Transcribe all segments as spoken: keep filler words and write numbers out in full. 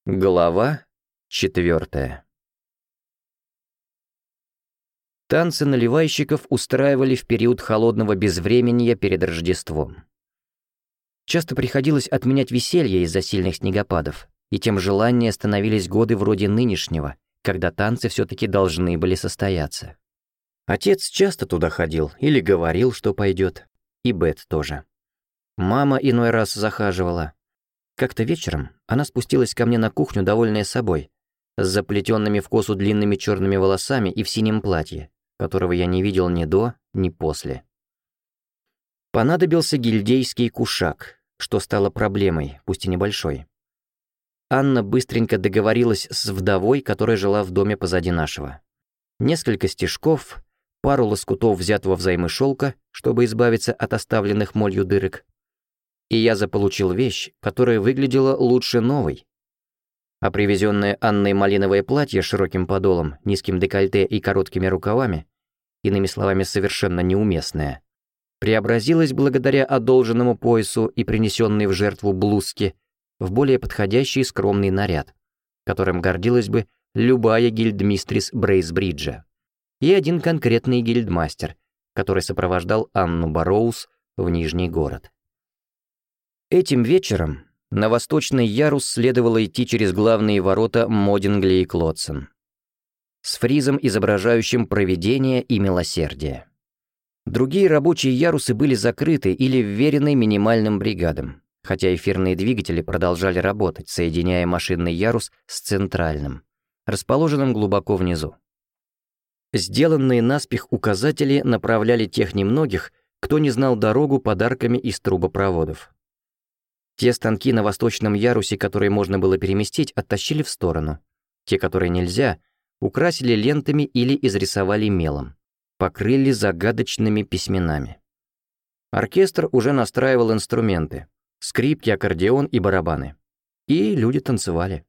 Глава четвертая. Танцы наливайщиков устраивали в период холодного безвременья перед Рождеством. Часто приходилось отменять веселье из-за сильных снегопадов, и тем желаннее становились годы вроде нынешнего, когда танцы все-таки должны были состояться. Отец часто туда ходил или говорил, что пойдет, и Бет тоже. Мама иной раз захаживала. Как-то вечером она спустилась ко мне на кухню, довольная собой, с заплетенными в косу длинными черными волосами и в синем платье, которого я не видел ни до, ни после. Понадобился гильдейский кушак, что стало проблемой, пусть и небольшой. Анна быстренько договорилась с вдовой, которая жила в доме позади нашего. Несколько стежков, пару лоскутов взятого взаймы шелка, чтобы избавиться от оставленных молью дырок, и я заполучил вещь, которая выглядела лучше новой. А привезенное Анной малиновое платье с широким подолом, низким декольте и короткими рукавами, иными словами, совершенно неуместное, преобразилось благодаря одолженному поясу и принесенной в жертву блузке в более подходящий скромный наряд, которым гордилась бы любая гильдмистрис Брейсбриджа, и один конкретный гильдмастер, который сопровождал Анну Барроуз в Нижний город. Этим вечером на восточный ярус следовало идти через главные ворота Модингли и Клодсон с фризом, изображающим провидение и милосердие. Другие рабочие ярусы были закрыты или вверены минимальным бригадам, хотя эфирные двигатели продолжали работать, соединяя машинный ярус с центральным, расположенным глубоко внизу. Сделанные наспех указатели направляли тех немногих, кто не знал дорогу, подарками из трубопроводов. Те станки на восточном ярусе, которые можно было переместить, оттащили в сторону. Те, которые нельзя, украсили лентами или изрисовали мелом, покрыли загадочными письменами. Оркестр уже настраивал инструменты, скрипки, аккордеон и барабаны. И люди танцевали.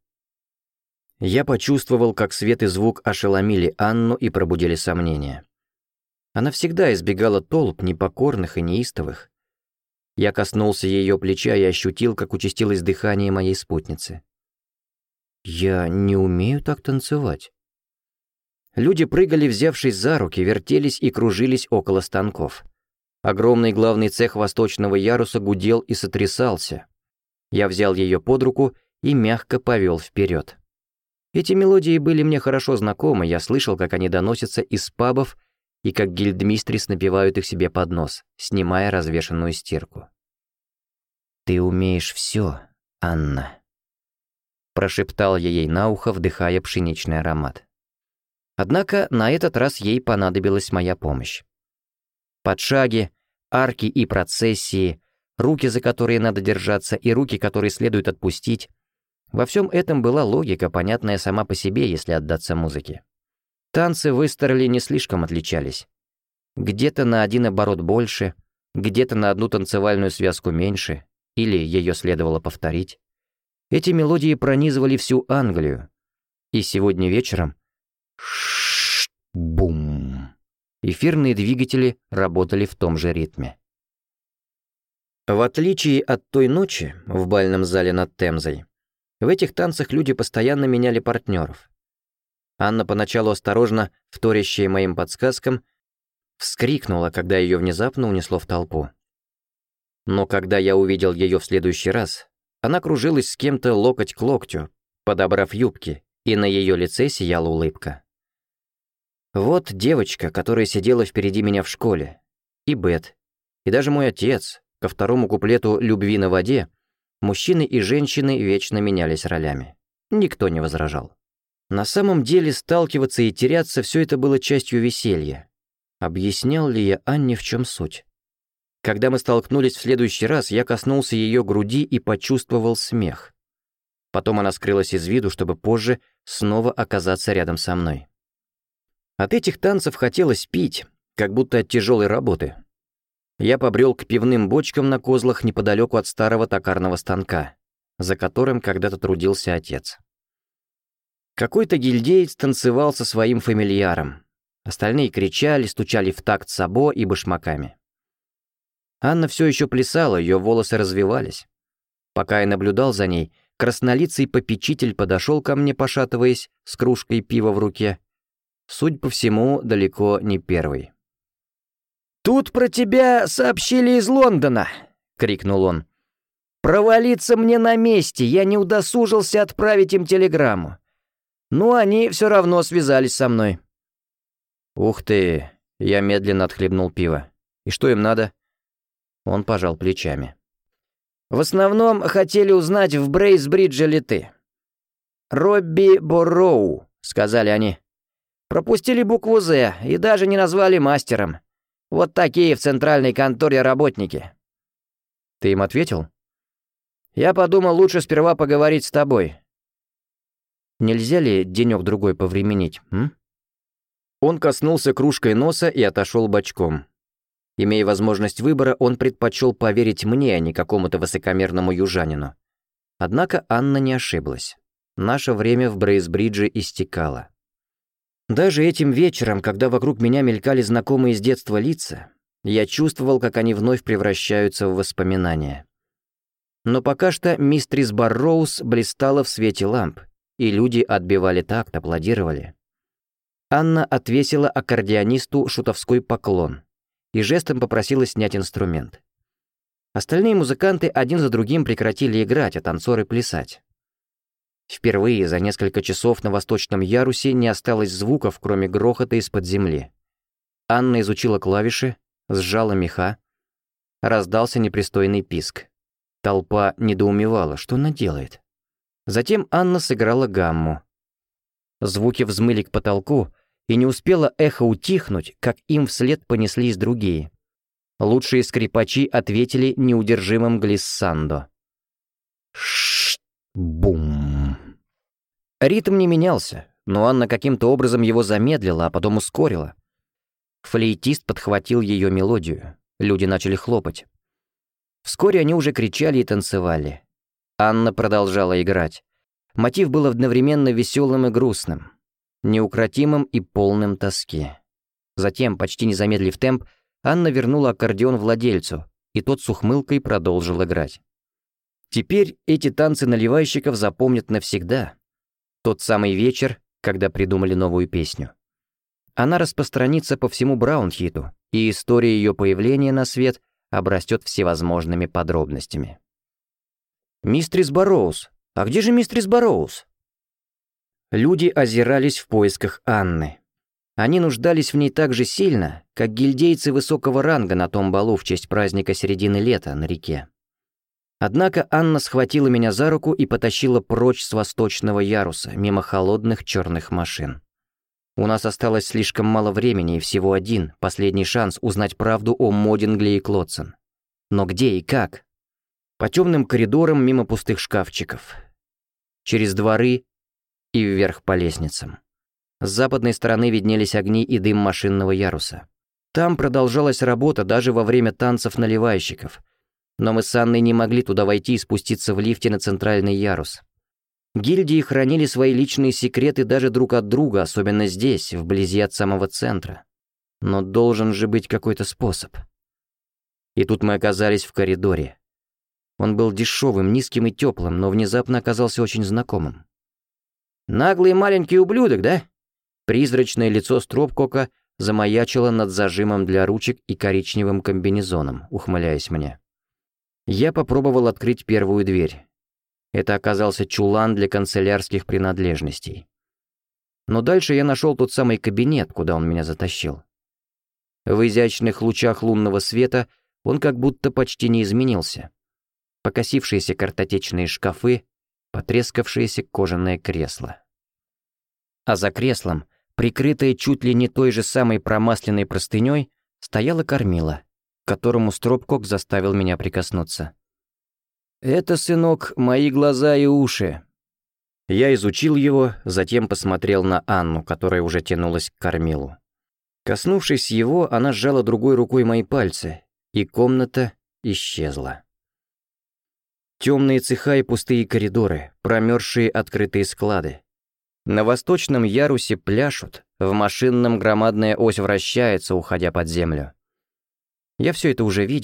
Я почувствовал, как свет и звук ошеломили Анну и пробудили сомнения. Она всегда избегала толп непокорных и неистовых. Я коснулся ее плеча и ощутил, как участилось дыхание моей спутницы. «Я не умею так танцевать». Люди прыгали, взявшись за руки, вертелись и кружились около станков. Огромный главный цех восточного яруса гудел и сотрясался. Я взял ее под руку и мягко повел вперед. Эти мелодии были мне хорошо знакомы, я слышал, как они доносятся из пабов, и как гильдмистрис напевают их себе под нос, снимая развешанную стирку. «Ты умеешь все, Анна», — прошептал я ей на ухо, вдыхая пшеничный аромат. Однако на этот раз ей понадобилась моя помощь. Подшаги, арки и процессии, руки, за которые надо держаться, и руки, которые следует отпустить — во всем этом была логика, понятная сама по себе, если отдаться музыке. Танцы в Истерле не слишком отличались. Где-то на один оборот больше, где-то на одну танцевальную связку меньше, или ее следовало повторить. Эти мелодии пронизывали всю Англию. И сегодня вечером ш-бум. Эфирные двигатели работали в том же ритме. В отличие от той ночи в бальном зале над Темзой, в этих танцах люди постоянно меняли партнеров. Анна, поначалу осторожно вторящая моим подсказкам, вскрикнула, когда ее внезапно унесло в толпу. Но когда я увидел ее в следующий раз, она кружилась с кем-то локоть к локтю, подобрав юбки, и на ее лице сияла улыбка. Вот девочка, которая сидела впереди меня в школе, и Бет, и даже мой отец. Ко второму куплету «Любви на воде» мужчины и женщины вечно менялись ролями. Никто не возражал. На самом деле сталкиваться и теряться — все это было частью веселья. Объяснял ли я Анне, в чем суть? Когда мы столкнулись в следующий раз, я коснулся ее груди и почувствовал смех. Потом она скрылась из виду, чтобы позже снова оказаться рядом со мной. От этих танцев хотелось пить, как будто от тяжелой работы. Я побрел к пивным бочкам на козлах неподалеку от старого токарного станка, за которым когда-то трудился отец. Какой-то гильдеец танцевал со своим фамильяром. Остальные кричали, стучали в такт сабо и башмаками. Анна все еще плясала, ее волосы развивались. Пока я наблюдал за ней, Краснолицый попечитель подошел ко мне, пошатываясь, с кружкой пива в руке. Судя по всему, далеко не первый. «Тут про тебя сообщили из Лондона!» — крикнул он. «Провалиться мне на месте, я не удосужился отправить им телеграмму. Ну, они все равно связались со мной». «Ух ты!» — я медленно отхлебнул пиво. «И что им надо?» Он пожал плечами. «В основном хотели узнать, в Брейсбридже ли ты». «Робби Борроу», — сказали они. «Пропустили букву «З» и даже не назвали мастером. Вот такие в центральной конторе работники». «Ты им ответил?» «Я подумал, лучше сперва поговорить с тобой». «Нельзя ли денёк-другой повременить, м?» Он коснулся кружкой носа и отошел бочком. Имея возможность выбора, он предпочел поверить мне, а не какому-то высокомерному южанину. Однако Анна не ошиблась. Наше время в Брейсбридже истекало. Даже этим вечером, когда вокруг меня мелькали знакомые с детства лица, я чувствовал, как они вновь превращаются в воспоминания. Но пока что мистрис Барроуз блистала в свете ламп, и люди отбивали такт, аплодировали. Анна отвесила аккордеонисту шутовской поклон и жестом попросила снять инструмент. Остальные музыканты один за другим прекратили играть, а танцоры плясать. Впервые за несколько часов на восточном ярусе не осталось звуков, кроме грохота из-под земли. Анна изучила клавиши, сжала меха. Раздался непристойный писк. Толпа недоумевала, что она делает. Затем Анна сыграла гамму. Звуки взмыли к потолку, и не успело эхо утихнуть, как им вслед понеслись другие. Лучшие скрипачи ответили неудержимым глиссандо. Ш-бум. Ритм не менялся, но Анна каким-то образом его замедлила, а потом ускорила. Флейтист подхватил ее мелодию. Люди начали хлопать. Вскоре они уже кричали и танцевали. Анна продолжала играть. Мотив был одновременно веселым и грустным, неукротимым и полным тоски. Затем, почти не замедлив темп, Анна вернула аккордеон владельцу, и тот с ухмылкой продолжил играть. Теперь эти танцы наливайщиков запомнят навсегда. Тот самый вечер, когда придумали новую песню. Она распространится по всему Браунхиту, и история ее появления на свет обрастет всевозможными подробностями. «Мистрис Барроуз! А где же мистрис Барроуз?» Люди озирались в поисках Анны. Они нуждались в ней так же сильно, как гильдейцы высокого ранга на том балу в честь праздника середины лета на реке. Однако Анна схватила меня за руку и потащила прочь с восточного яруса, мимо холодных черных машин. У нас осталось слишком мало времени и всего один, последний шанс узнать правду о Модингле и Клотсон. Но где и как? По темным коридорам мимо пустых шкафчиков. Через дворы и вверх по лестницам. С западной стороны виднелись огни и дым машинного яруса. Там продолжалась работа даже во время танцев наливайщиков. Но мы с Анной не могли туда войти и спуститься в лифте на центральный ярус. Гильдии хранили свои личные секреты даже друг от друга, особенно здесь, вблизи от самого центра. Но должен же быть какой-то способ. И тут мы оказались в коридоре. Он был дешевым, низким и теплым, но внезапно оказался очень знакомым. «Наглый маленький ублюдок, да?» Призрачное лицо Стропкока замаячило над зажимом для ручек и коричневым комбинезоном, ухмыляясь мне. Я попробовал открыть первую дверь. Это оказался чулан для канцелярских принадлежностей. Но дальше я нашел тот самый кабинет, куда он меня затащил. В изящных лучах лунного света он как будто почти не изменился. Покосившиеся картотечные шкафы, потрескавшееся кожаное кресло. А за креслом, прикрытая чуть ли не той же самой промасленной простыней, стояла кормила, к которому Стропкок заставил меня прикоснуться. «Это, сынок, мои глаза и уши». Я изучил его, затем посмотрел на Анну, которая уже тянулась к кормилу. Коснувшись его, она сжала другой рукой мои пальцы, и комната исчезла. Темные цеха и пустые коридоры, промерзшие открытые склады. На восточном ярусе пляшут, в машинном громадная ось вращается, уходя под землю. Я все это уже видел,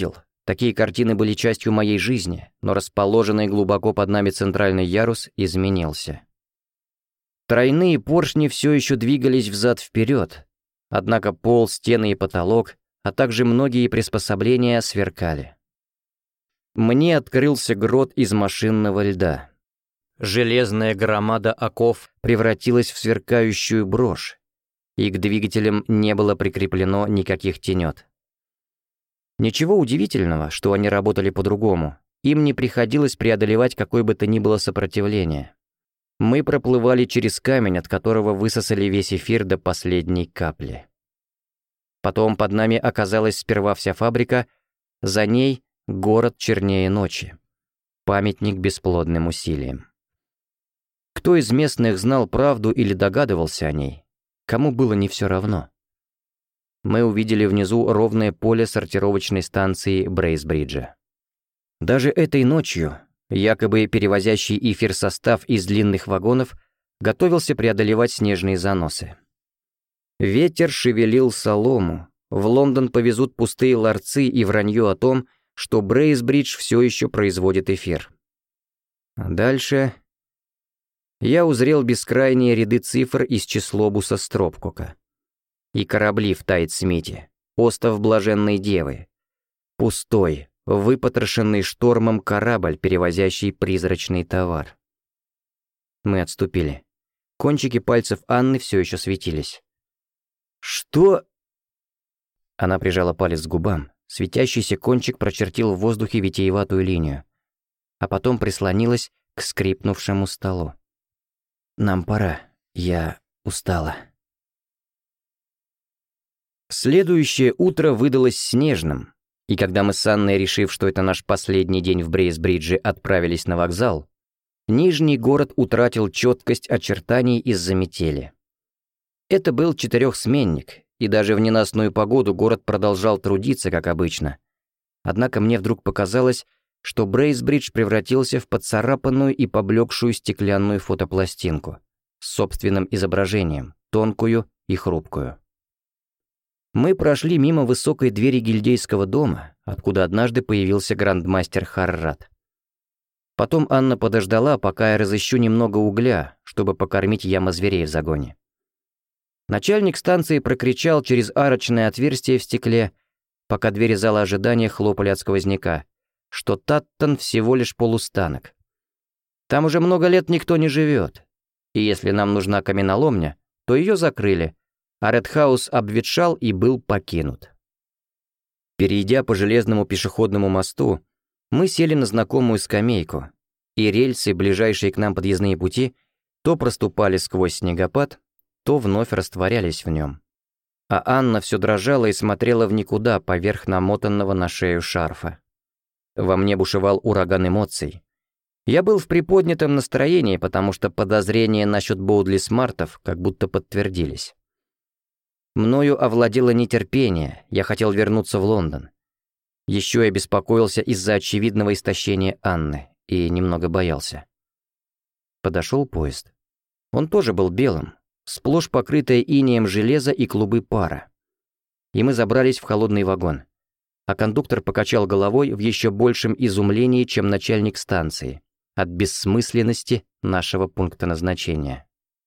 Такие картины были частью моей жизни, но расположенный глубоко под нами центральный ярус изменился. Тройные поршни все еще двигались взад-вперед, однако пол, стены и потолок, а также многие приспособления сверкали. Мне открылся грот из машинного льда. Железная громада оков превратилась в сверкающую брошь, и к двигателям не было прикреплено никаких тенет. Ничего удивительного, что они работали по-другому, им не приходилось преодолевать какое бы то ни было сопротивление. Мы проплывали через камень, от которого высосали весь эфир до последней капли. Потом под нами оказалась сперва вся фабрика, за ней город чернее ночи, памятник бесплодным усилиям. Кто из местных знал правду или догадывался о ней, кому было не все равно. Мы увидели внизу ровное поле сортировочной станции Брейсбриджа. Даже этой ночью, якобы перевозящий эфир состав из длинных вагонов, готовился преодолевать снежные заносы. Ветер шевелил солому, в Лондон повезут пустые ларцы и вранье о том, что Брейсбридж все еще производит эфир. А дальше я узрел бескрайние ряды цифр из числобуса Стропкока. И корабли в Тайт-Смите, остов Блаженной Девы. Пустой, выпотрошенный штормом корабль, перевозящий призрачный товар. Мы отступили. Кончики пальцев Анны все еще светились. «Что?» Она прижала палец к губам. Светящийся кончик прочертил в воздухе витиеватую линию, а потом прислонилась к скрипнувшему столу. «Нам пора. Я устала». Следующее утро выдалось снежным, и когда мы с Анной, решив, что это наш последний день в Брейсбридже, отправились на вокзал, Нижний город утратил четкость очертаний из-за метели. Это был четырехсменник, и даже в ненастную погоду город продолжал трудиться, как обычно. Однако мне вдруг показалось, что Брейсбридж превратился в поцарапанную и поблекшую стеклянную фотопластинку с собственным изображением, тонкую и хрупкую. Мы прошли мимо высокой двери гильдейского дома, откуда однажды появился грандмастер Харрат. Потом Анна подождала, пока я разыщу немного угля, чтобы покормить яма-зверей в загоне. Начальник станции прокричал через арочное отверстие в стекле, пока двери зала ожидания хлопали от сквозняка, что Таттон всего лишь полустанок. Там уже много лет никто не живет, и если нам нужна каменоломня, то ее закрыли, а Редхаус обветшал и был покинут. Перейдя по железному пешеходному мосту, мы сели на знакомую скамейку, и рельсы, ближайшие к нам подъездные пути, то проступали сквозь снегопад, то вновь растворялись в нем. А Анна все дрожала и смотрела в никуда поверх намотанного на шею шарфа. Во мне бушевал ураган эмоций. Я был в приподнятом настроении, потому что подозрения насчет Боудли Смартов как будто подтвердились. Мною овладело нетерпение, я хотел вернуться в Лондон. Еще я беспокоился из-за очевидного истощения Анны и немного боялся. Подошел поезд. Он тоже был белым, сплошь покрытое инеем железо и клубы пара. И мы забрались в холодный вагон. А кондуктор покачал головой в еще большем изумлении, чем начальник станции, от бессмысленности нашего пункта назначения.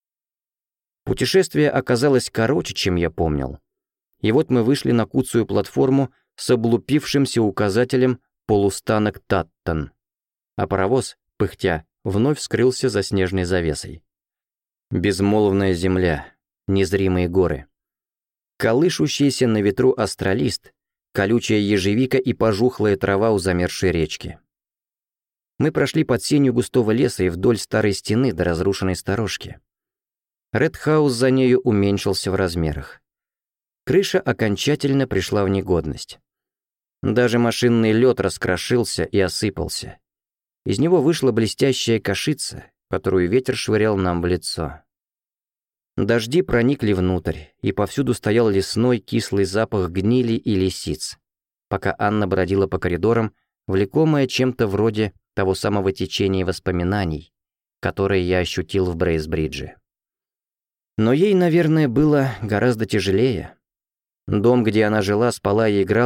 Путешествие оказалось короче, чем я помнил. И вот мы вышли на куцую платформу с облупившимся указателем «Полустанок Таттон», а паровоз, пыхтя, вновь скрылся за снежной завесой. Безмолвная земля, незримые горы. Колышущийся на ветру астролист, колючая ежевика и пожухлая трава у замерзшей речки. Мы прошли под сенью густого леса и вдоль старой стены до разрушенной сторожки. Редхаус за нею уменьшился в размерах. Крыша окончательно пришла в негодность. Даже машинный лед раскрошился и осыпался. Из него вышла блестящая кашица, которую ветер швырял нам в лицо. Дожди проникли внутрь, и повсюду стоял лесной кислый запах гнили и лисиц, пока Анна бродила по коридорам, влекомая чем-то вроде того самого течения воспоминаний, которое я ощутил в Брейсбридже. Но ей, наверное, было гораздо тяжелее. Дом, где она жила, спала и играла,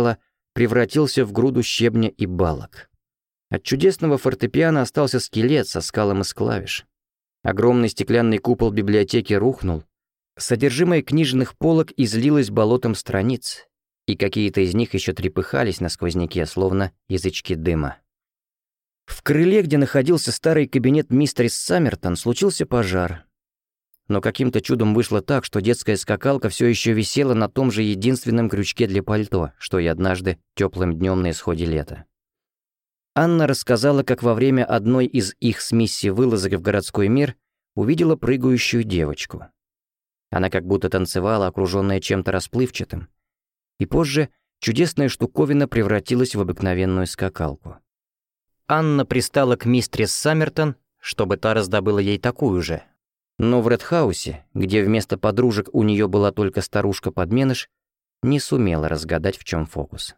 превратился в груду щебня и балок. От чудесного фортепиано остался скелет со скалом из клавиш. Огромный стеклянный купол библиотеки рухнул, содержимое книжных полок излилось болотом страниц, и какие-то из них еще трепыхались на сквозняке, словно язычки дыма. В крыле, где находился старый кабинет мистерис Саммертон, случился пожар. Но каким-то чудом вышло так, что детская скакалка все еще висела на том же единственном крючке для пальто, что и однажды теплым днем на исходе лета. Анна рассказала, как во время одной из их с Мисси вылазок в городской мир увидела прыгающую девочку. Она как будто танцевала, окруженная чем-то расплывчатым. И позже чудесная штуковина превратилась в обыкновенную скакалку. Анна пристала к мистерис Саммертон, чтобы та раздобыла ей такую же. Но в Редхаусе, где вместо подружек у нее была только старушка-подменыш, не сумела разгадать, в чем фокус.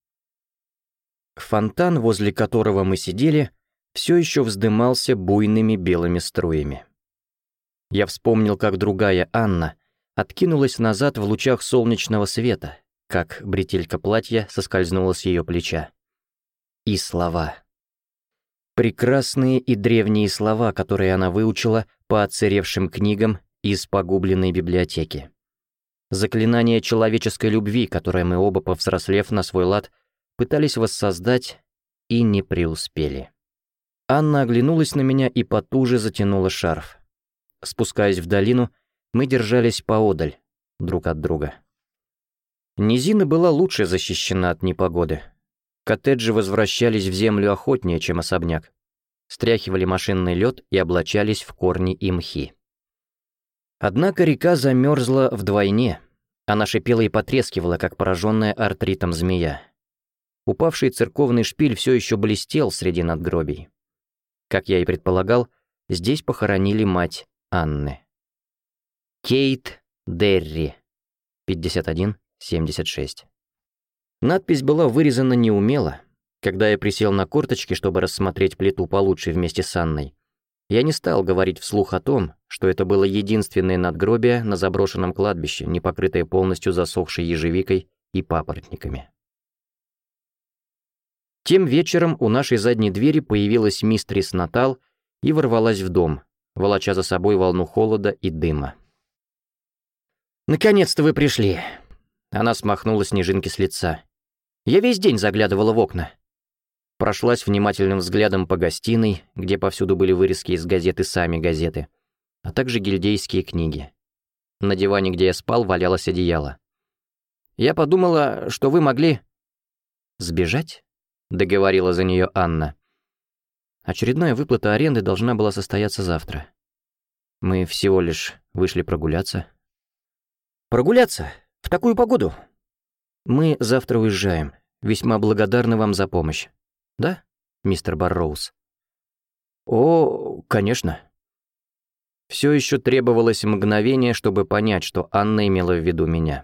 Фонтан, возле которого мы сидели, все еще вздымался буйными белыми струями. Я вспомнил, как другая Анна откинулась назад в лучах солнечного света, как бретелька платья соскользнула с ее плеча. И слова. Прекрасные и древние слова, которые она выучила по отсыревшим книгам из погубленной библиотеки. Заклинание человеческой любви, которое мы оба, повзрослев на свой лад, пытались воссоздать и не преуспели. Анна оглянулась на меня и потуже затянула шарф. Спускаясь в долину, мы держались поодаль, друг от друга. Низина была лучше защищена от непогоды. Коттеджи возвращались в землю охотнее, чем особняк. Стряхивали машинный лед и облачались в корни и мхи. Однако река замерзла вдвойне. Она шипела и потрескивала, как пораженная артритом змея. Упавший церковный шпиль все еще блестел среди надгробий. Как я и предполагал, здесь похоронили мать Анны. Кейт Дерри, пятьдесят один семьдесят шесть. Надпись была вырезана неумело. Когда я присел на корточки, чтобы рассмотреть плиту получше вместе с Анной, я не стал говорить вслух о том, что это было единственное надгробие на заброшенном кладбище, не покрытое полностью засохшей ежевикой и папоротниками. Тем вечером у нашей задней двери появилась мистерис Натал и ворвалась в дом, волоча за собой волну холода и дыма. «Наконец-то вы пришли!» Она смахнула снежинки с лица. «Я весь день заглядывала в окна». Прошлась внимательным взглядом по гостиной, где повсюду были вырезки из газеты «Сами газеты», а также гильдейские книги. На диване, где я спал, валялось одеяло. «Я подумала, что вы могли...» «Сбежать?» — договорила за нее Анна. Очередная выплата аренды должна была состояться завтра. Мы всего лишь вышли прогуляться. «Прогуляться? В такую погоду?» «Мы завтра уезжаем. Весьма благодарны вам за помощь. Да, мистер Барроуз?» «О, конечно». Все еще требовалось мгновение, чтобы понять, что Анна имела в виду меня.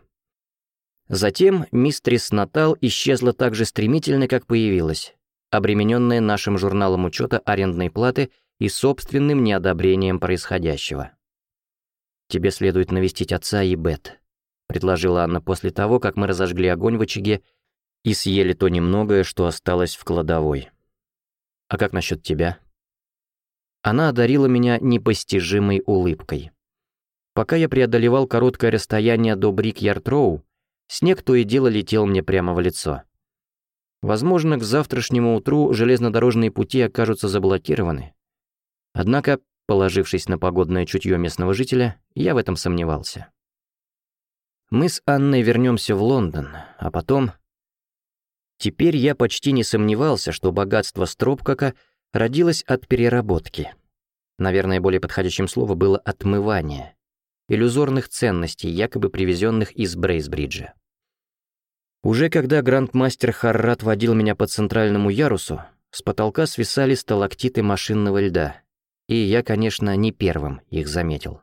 Затем мистерис Натал исчезла так же стремительно, как появилась, обремененная нашим журналом учета арендной платы и собственным неодобрением происходящего. «Тебе следует навестить отца и Бет», — предложила Анна после того, как мы разожгли огонь в очаге и съели то немногое, что осталось в кладовой. «А как насчет тебя?» Она одарила меня непостижимой улыбкой. Пока я преодолевал короткое расстояние до Брик-Ярд-Роу, снег то и дело летел мне прямо в лицо. Возможно, к завтрашнему утру железнодорожные пути окажутся заблокированы. Однако, положившись на погодное чутье местного жителя, я в этом сомневался. Мы с Анной вернемся в Лондон, а потом... Теперь я почти не сомневался, что богатство Стропкока родилось от переработки. Наверное, более подходящим словом было отмывание иллюзорных ценностей, якобы привезенных из Брейсбриджа. Уже когда грандмастер Харрат водил меня по центральному ярусу, с потолка свисали сталактиты машинного льда, и я, конечно, не первым их заметил.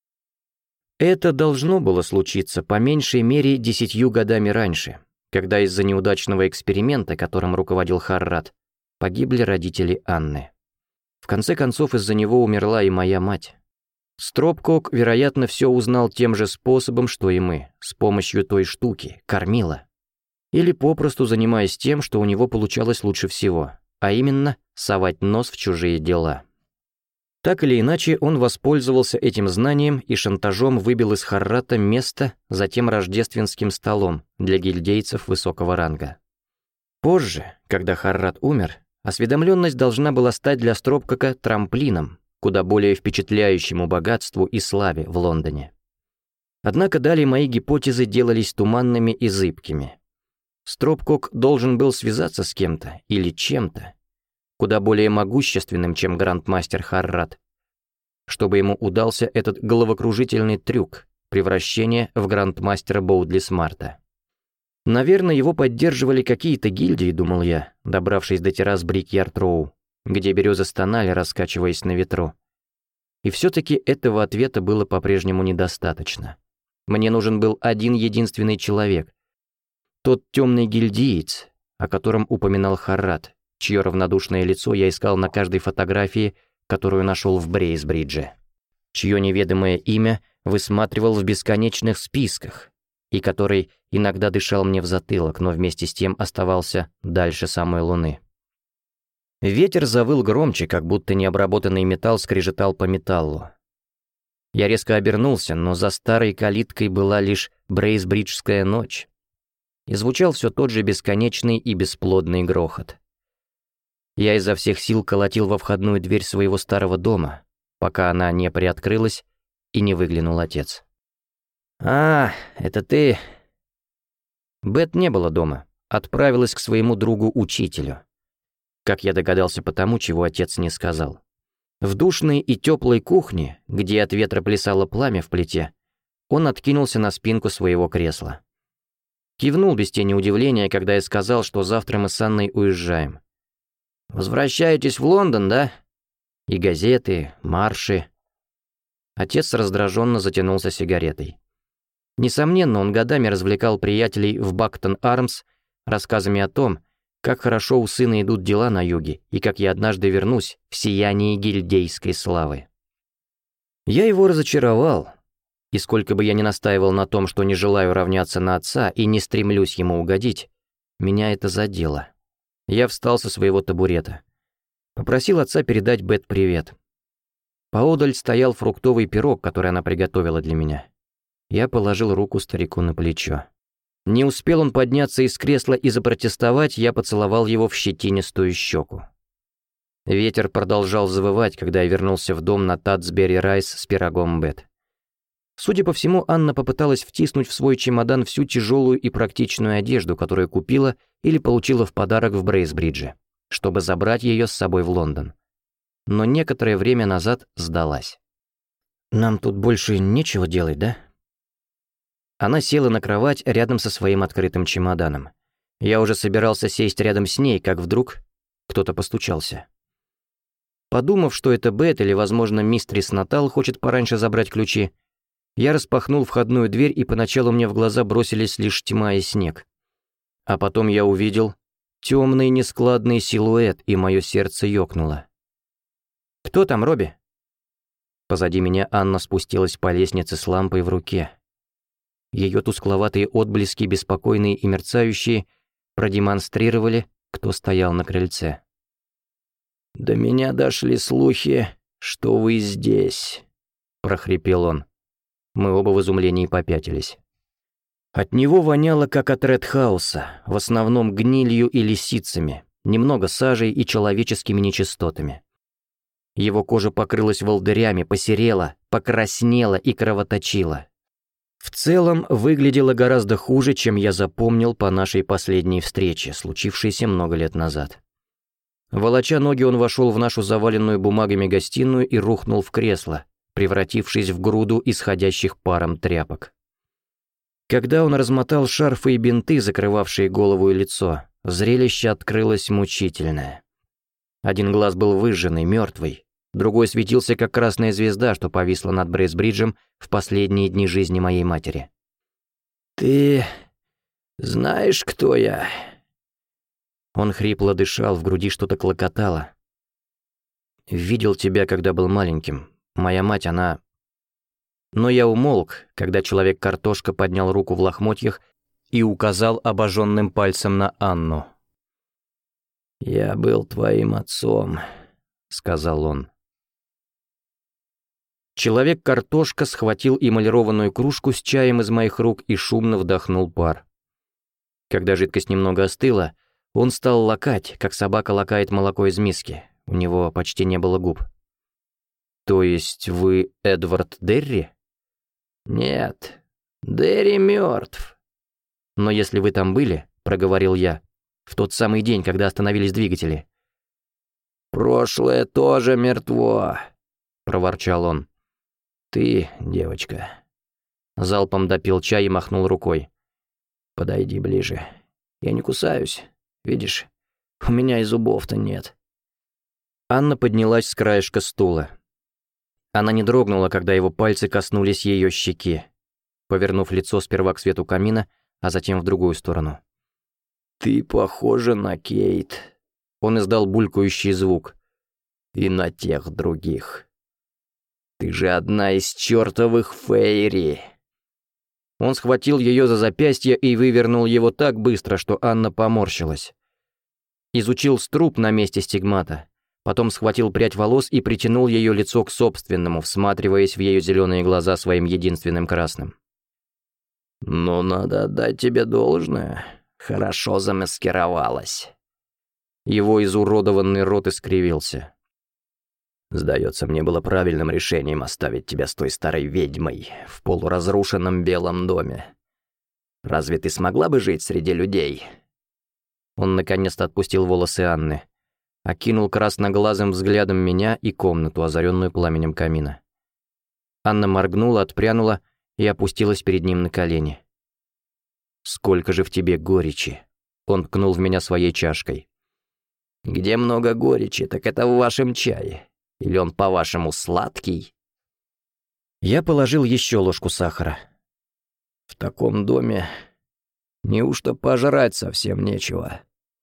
Это должно было случиться по меньшей мере десятью годами раньше, когда из-за неудачного эксперимента, которым руководил Харрат, погибли родители Анны. В конце концов, из-за него умерла и моя мать. Стропкок, вероятно, все узнал тем же способом, что и мы, с помощью той штуки, кормила. или попросту занимаясь тем, что у него получалось лучше всего, а именно совать нос в чужие дела. Так или иначе, он воспользовался этим знанием и шантажом выбил из Харрата место за тем рождественским столом для гильдейцев высокого ранга. Позже, когда Харрат умер, осведомленность должна была стать для Стропкока трамплином, куда более впечатляющему богатству и славе в Лондоне. Однако далее мои гипотезы делались туманными и зыбкими. Стропкок должен был связаться с кем-то или чем-то, куда более могущественным, чем грандмастер Харрат, чтобы ему удался этот головокружительный трюк превращения в грандмастера Боудли Смарта. Наверное, его поддерживали какие-то гильдии, думал я, добравшись до террас Брик-Ярд-Роу, где березы стонали, раскачиваясь на ветру. И все-таки этого ответа было по-прежнему недостаточно. Мне нужен был один единственный человек, тот темный гильдиец, о котором упоминал Харрат, чье равнодушное лицо я искал на каждой фотографии, которую нашел в Брейсбридже, чье неведомое имя высматривал в бесконечных списках, и который иногда дышал мне в затылок, но вместе с тем оставался дальше самой луны. Ветер завыл громче, как будто необработанный металл скрежетал по металлу. Я резко обернулся, но за старой калиткой была лишь Брейсбриджская ночь, и звучал все тот же бесконечный и бесплодный грохот. Я изо всех сил колотил во входную дверь своего старого дома, пока она не приоткрылась и не выглянул отец. «А, это ты...» Бет не было дома, отправилась к своему другу-учителю. Как я догадался по тому, чего отец не сказал. В душной и теплой кухне, где от ветра плясало пламя в плите, он откинулся на спинку своего кресла. Кивнул без тени удивления, когда я сказал, что завтра мы с Анной уезжаем. «Возвращаетесь в Лондон, да? И газеты, марши...» Отец раздраженно затянулся сигаретой. Несомненно, он годами развлекал приятелей в Бактон-Армс рассказами о том, как хорошо у сына идут дела на юге, и как я однажды вернусь в сиянии гильдейской славы. Я его разочаровал, и сколько бы я ни настаивал на том, что не желаю равняться на отца и не стремлюсь ему угодить, меня это задело. Я встал со своего табурета. Попросил отца передать Бет привет. Поодаль стоял фруктовый пирог, который она приготовила для меня. Я положил руку старику на плечо. Не успел он подняться из кресла и запротестовать, я поцеловал его в щетинистую щеку. Ветер продолжал завывать, когда я вернулся в дом на Татсбери-Райс с пирогом Бет. Судя по всему, Анна попыталась втиснуть в свой чемодан всю тяжелую и практичную одежду, которую купила или получила в подарок в Брейсбридже, чтобы забрать ее с собой в Лондон. Но некоторое время назад сдалась. «Нам тут больше нечего делать, да?» Она села на кровать рядом со своим открытым чемоданом. Я уже собирался сесть рядом с ней, как вдруг кто-то постучался. Подумав, что это Бет или, возможно, мистерис Натал хочет пораньше забрать ключи, я распахнул входную дверь, и поначалу мне в глаза бросились лишь тьма и снег. А потом я увидел темный нескладный силуэт, и мое сердце ёкнуло. «Кто там, Робби?» Позади меня Анна спустилась по лестнице с лампой в руке. Ее тускловатые отблески, беспокойные и мерцающие, продемонстрировали, кто стоял на крыльце. «До меня дошли слухи, что вы здесь», — прохрипел он. Мы оба в изумлении попятились. От него воняло, как от Редхауса, в основном гнилью и лисицами, немного сажей и человеческими нечистотами. Его кожа покрылась волдырями, посерела, покраснела и кровоточила. В целом, выглядело гораздо хуже, чем я запомнил по нашей последней встрече, случившейся много лет назад. Волоча ноги, он вошел в нашу заваленную бумагами гостиную и рухнул в кресло, превратившись в груду исходящих паром тряпок. Когда он размотал шарфы и бинты, закрывавшие голову и лицо, зрелище открылось мучительное. Один глаз был выжженный, мертвый, другой светился, как красная звезда, что повисла над Брейсбриджем в последние дни жизни моей матери. «Ты знаешь, кто я?» Он хрипло дышал, в груди что-то клокотало. «Видел тебя, когда был маленьким. Моя мать, она...» Но я умолк, когда человек-картошка поднял руку в лохмотьях и указал обожженным пальцем на Анну. «Я был твоим отцом», — сказал он. Человек-картошка схватил эмалированную кружку с чаем из моих рук и шумно вдохнул пар. Когда жидкость немного остыла, он стал лакать, как собака лакает молоко из миски. У него почти не было губ. «То есть вы Эдвард Дерри?» «Нет, Дерри мертв». «Но если вы там были, — проговорил я, — в тот самый день, когда остановились двигатели». «Прошлое тоже мертво», — проворчал он. «Ты, девочка». Залпом допил чай и махнул рукой. «Подойди ближе. Я не кусаюсь. Видишь, у меня и зубов-то нет». Анна поднялась с краешка стула. Она не дрогнула, когда его пальцы коснулись ее щеки, повернув лицо сперва к свету камина, а затем в другую сторону. «Ты похожа на Кейт». Он издал булькающий звук. «И на тех других. Ты же одна из чертовых фейри». Он схватил ее за запястье и вывернул его так быстро, что Анна поморщилась. Изучил струп на месте стигмата, потом схватил прядь волос и притянул ее лицо к собственному, всматриваясь в ее зеленые глаза своим единственным красным. «Но надо отдать тебе должное. Хорошо замаскировалась». Его изуродованный рот искривился. «Сдается, мне было правильным решением оставить тебя с той старой ведьмой в полуразрушенном белом доме. Разве ты смогла бы жить среди людей?» Он наконец-то отпустил волосы Анны, окинул красноглазым взглядом меня и комнату, озаренную пламенем камина. Анна моргнула, отпрянула и опустилась перед ним на колени. «Сколько же в тебе горечи!» Он ткнул в меня своей чашкой. «Где много горечи, так это в вашем чае. Или он, по-вашему, сладкий?» Я положил еще ложку сахара. «В таком доме неужто пожрать совсем нечего?»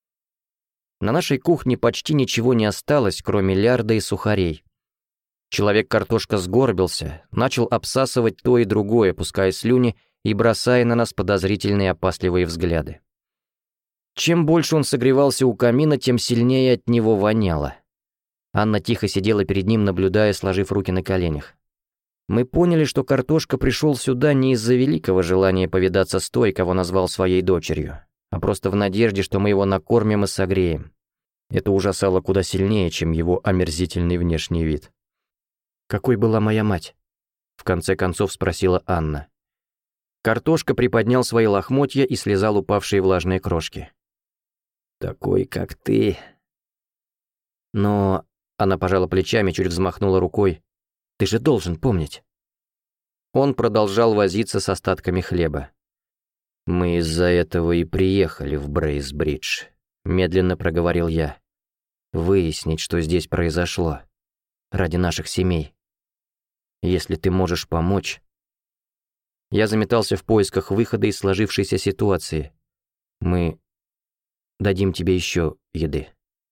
На нашей кухне почти ничего не осталось, кроме лярда и сухарей. Человек-картошка сгорбился, начал обсасывать то и другое, пуская слюни и бросая на нас подозрительные опасливые взгляды. Чем больше он согревался у камина, тем сильнее от него воняло. Анна тихо сидела перед ним, наблюдая, сложив руки на коленях. Мы поняли, что картошка пришел сюда не из-за великого желания повидаться с той, кого назвал своей дочерью, а просто в надежде, что мы его накормим и согреем. Это ужасало куда сильнее, чем его омерзительный внешний вид. «Какой была моя мать?» — в конце концов спросила Анна. Картошка приподнял свои лохмотья и слезал упавшие влажные крошки. «Такой, как ты». «Но...» — она пожала плечами, чуть взмахнула рукой. «Ты же должен помнить». Он продолжал возиться с остатками хлеба. «Мы из-за этого и приехали в Брейсбридж», — медленно проговорил я. «Выяснить, что здесь произошло. Ради наших семей. Если ты можешь помочь...» Я заметался в поисках выхода из сложившейся ситуации. «Мы дадим тебе еще еды».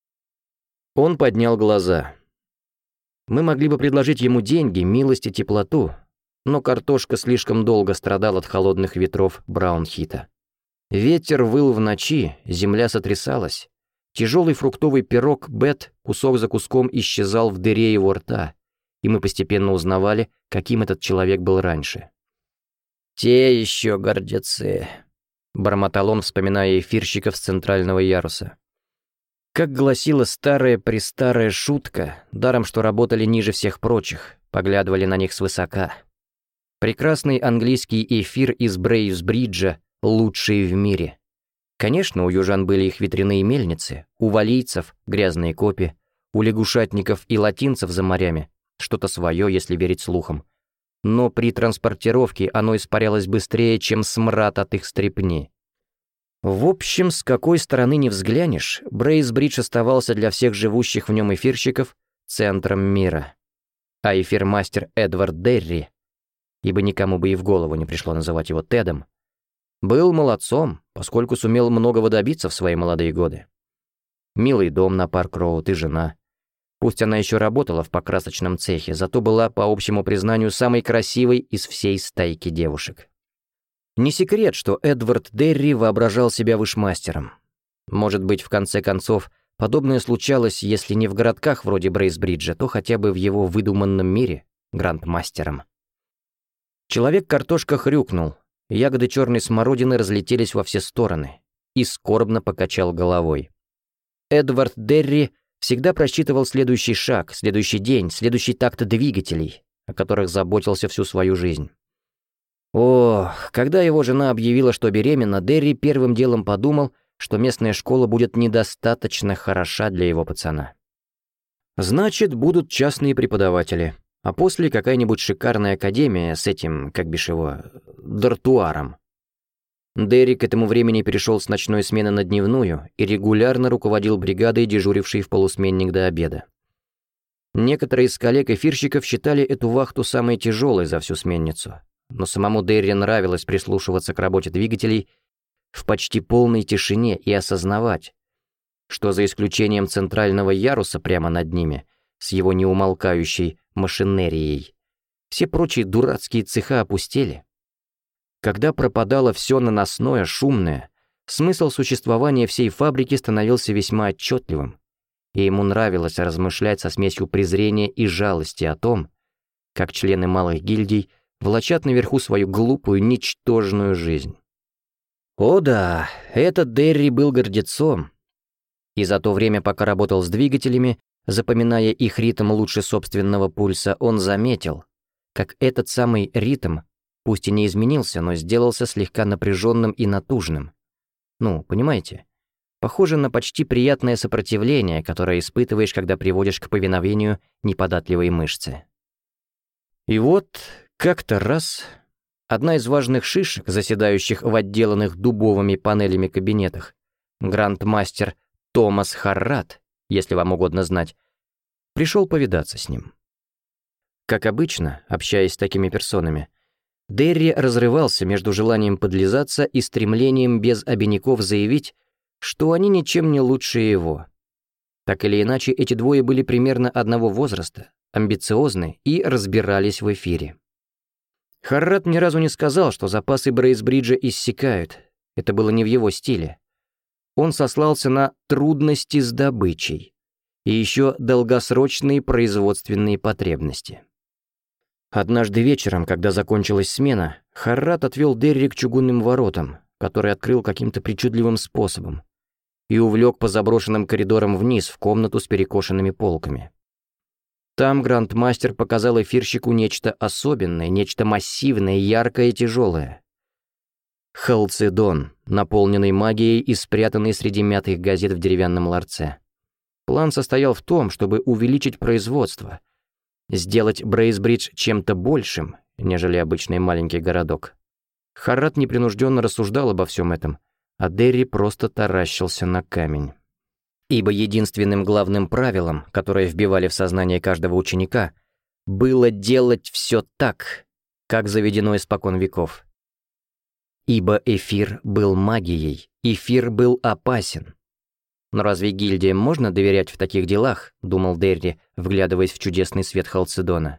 Он поднял глаза. Мы могли бы предложить ему деньги, милость и теплоту, но картошка слишком долго страдал от холодных ветров Браунхита. Ветер выл в ночи, земля сотрясалась. Тяжелый фруктовый пирог Бет кусок за куском исчезал в дыре его рта, и мы постепенно узнавали, каким этот человек был раньше. «Те еще гордецы», — бормотал он, вспоминая эфирщиков с центрального яруса. Как гласила старая-престарая шутка, даром что работали ниже всех прочих, поглядывали на них свысока. Прекрасный английский эфир из Брейсбриджа лучший в мире. Конечно, у южан были их ветряные мельницы, у валийцев — грязные копи, у лягушатников и латинцев за морями — что-то свое, если верить слухам. Но при транспортировке оно испарялось быстрее, чем смрад от их стрепни. В общем, с какой стороны ни взглянешь, Брейсбридж оставался для всех живущих в нем эфирщиков центром мира. А эфирмастер Эдвард Дерри, ибо никому бы и в голову не пришло называть его Тедом, был молодцом, поскольку сумел многого добиться в свои молодые годы. Милый дом на Парк-Роуд и жена. Пусть она еще работала в покрасочном цехе, зато была, по общему признанию, самой красивой из всей стайки девушек. Не секрет, что Эдвард Дерри воображал себя вышмастером. Может быть, в конце концов, подобное случалось, если не в городках вроде Брейсбриджа, то хотя бы в его выдуманном мире, грандмастером. Человек-картошка хрюкнул, ягоды черной смородины разлетелись во все стороны и скорбно покачал головой. Эдвард Дерри всегда просчитывал следующий шаг, следующий день, следующий такт двигателей, о которых заботился всю свою жизнь. Ох, когда его жена объявила, что беременна, Дерри первым делом подумал, что местная школа будет недостаточно хороша для его пацана. Значит, будут частные преподаватели, а после какая-нибудь шикарная академия с этим, как бишь его, дартуаром. Дерри к этому времени перешел с ночной смены на дневную и регулярно руководил бригадой, дежурившей в полусменник до обеда. Некоторые из коллег-эфирщиков считали эту вахту самой тяжелой за всю сменницу, но самому Дерри нравилось прислушиваться к работе двигателей в почти полной тишине и осознавать, что за исключением центрального яруса прямо над ними, с его неумолкающей машинерией, все прочие дурацкие цеха опустели. Когда пропадало все наносное, шумное, смысл существования всей фабрики становился весьма отчетливым, и ему нравилось размышлять со смесью презрения и жалости о том, как члены малых гильдий влачат наверху свою глупую, ничтожную жизнь. О да, этот Дерри был гордецом, и за то время, пока работал с двигателями, запоминая их ритм лучше собственного пульса, он заметил, как этот самый ритм пусть и не изменился, но сделался слегка напряженным и натужным. Ну, понимаете? Похоже на почти приятное сопротивление, которое испытываешь, когда приводишь к повиновению неподатливые мышцы. И вот, как-то раз, одна из важных шишек, заседающих в отделанных дубовыми панелями кабинетах, грандмастер Томас Харрат, если вам угодно знать, пришел повидаться с ним. Как обычно, общаясь с такими персонами, Дерри разрывался между желанием подлизаться и стремлением без обиняков заявить, что они ничем не лучше его. Так или иначе, эти двое были примерно одного возраста, амбициозны и разбирались в эфире. Харрат ни разу не сказал, что запасы Брейсбриджа иссякают. Это было не в его стиле. Он сослался на трудности с добычей и еще долгосрочные производственные потребности. Однажды вечером, когда закончилась смена, Харрат отвел Дерри к чугунным воротам, который открыл каким-то причудливым способом, и увлек по заброшенным коридорам вниз в комнату с перекошенными полками. Там грандмастер показал эфирщику нечто особенное, нечто массивное, яркое и тяжелое. Халцедон, наполненный магией и спрятанный среди мятых газет в деревянном ларце. План состоял в том, чтобы увеличить производство, сделать Брейсбридж чем-то большим, нежели обычный маленький городок. Харрат непринужденно рассуждал обо всем этом, а Дерри просто таращился на камень. Ибо единственным главным правилом, которое вбивали в сознание каждого ученика, было делать все так, как заведено испокон веков. Ибо эфир был магией, эфир был опасен. «Но разве гильдиям можно доверять в таких делах?» — думал Дерри, вглядываясь в чудесный свет Халцедона.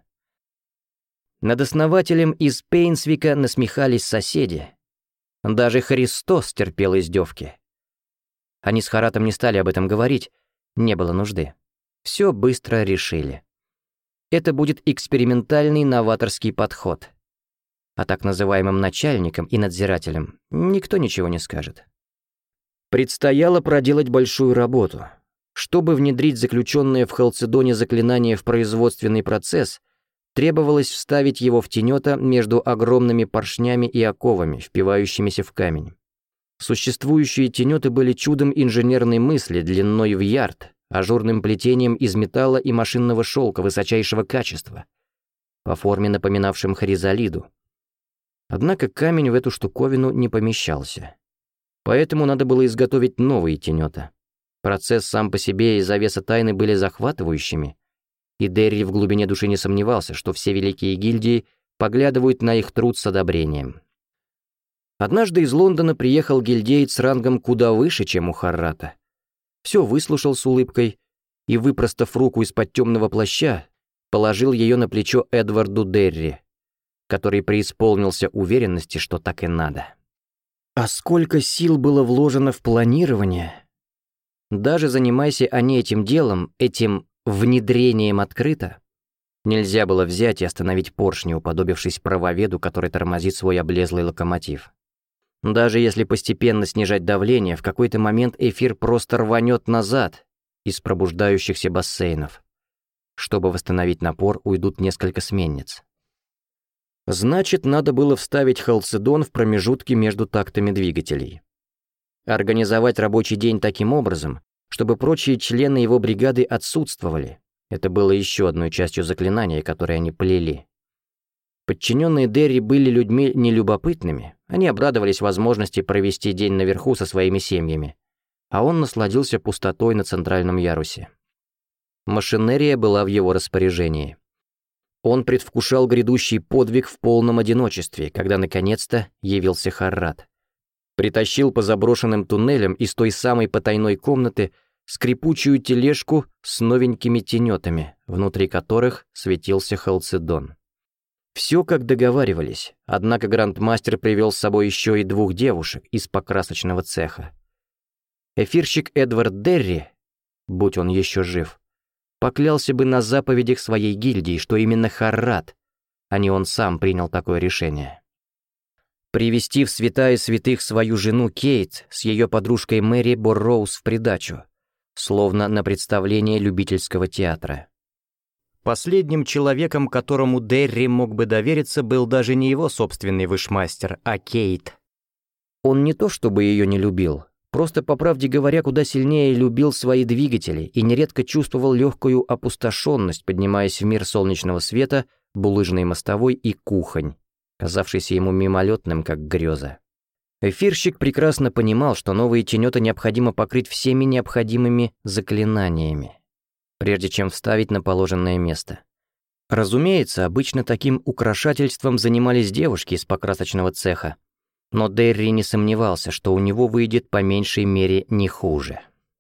Над основателем из Пейнсвика насмехались соседи. Даже Христос терпел издевки. Они с Харатом не стали об этом говорить, не было нужды. Все быстро решили. Это будет экспериментальный новаторский подход. А так называемым начальникам и надзирателям никто ничего не скажет. Предстояло проделать большую работу. Чтобы внедрить заключенное в Халцедоне заклинание в производственный процесс, требовалось вставить его в тенета между огромными поршнями и оковами, впивающимися в камень. Существующие тенеты были чудом инженерной мысли длиной в ярд, ажурным плетением из металла и машинного шелка высочайшего качества, по форме напоминавшим хризолиду. Однако камень в эту штуковину не помещался. Поэтому надо было изготовить новые тенета. Процесс сам по себе и завеса тайны были захватывающими, и Дерри в глубине души не сомневался, что все великие гильдии поглядывают на их труд с одобрением. Однажды из Лондона приехал гильдеец с рангом куда выше, чем у Харрата. Все выслушал с улыбкой и, выпростав руку из-под темного плаща, положил ее на плечо Эдварду Дерри, который преисполнился уверенности, что так и надо. А сколько сил было вложено в планирование? Даже занимайся они этим делом, этим внедрением открыто, нельзя было взять и остановить поршни, уподобившись правоведу, который тормозит свой облезлый локомотив. Даже если постепенно снижать давление, в какой-то момент эфир просто рванет назад из пробуждающихся бассейнов. Чтобы восстановить напор, уйдут несколько сменниц. Значит, надо было вставить халцедон в промежутки между тактами двигателей. Организовать рабочий день таким образом, чтобы прочие члены его бригады отсутствовали. Это было еще одной частью заклинания, которое они плели. Подчиненные Дерри были людьми нелюбопытными, они обрадовались возможности провести день наверху со своими семьями, а он насладился пустотой на центральном ярусе. Машинерия была в его распоряжении. Он предвкушал грядущий подвиг в полном одиночестве, когда наконец-то явился Харрат. Притащил по заброшенным туннелям из той самой потайной комнаты скрипучую тележку с новенькими тенетами, внутри которых светился халцедон. Все как договаривались, однако грандмастер привел с собой еще и двух девушек из покрасочного цеха. Эфирщик Эдвард Дерри, будь он еще жив, поклялся бы на заповедях своей гильдии, что именно Харрат, а не он сам принял такое решение. Привести в святая святых свою жену Кейт с ее подружкой Мэри Борроуз в придачу, словно на представление любительского театра. Последним человеком, которому Дерри мог бы довериться, был даже не его собственный вышмастер, а Кейт. Он не то чтобы ее не любил, просто, по правде говоря, куда сильнее любил свои двигатели и нередко чувствовал легкую опустошенность, поднимаясь в мир солнечного света, булыжной мостовой и кухонь, казавшийся ему мимолетным, как греза. Эфирщик прекрасно понимал, что новые тенета необходимо покрыть всеми необходимыми заклинаниями, прежде чем вставить на положенное место. Разумеется, обычно таким украшательством занимались девушки из покрасочного цеха, но Дерри не сомневался, что у него выйдет по меньшей мере не хуже.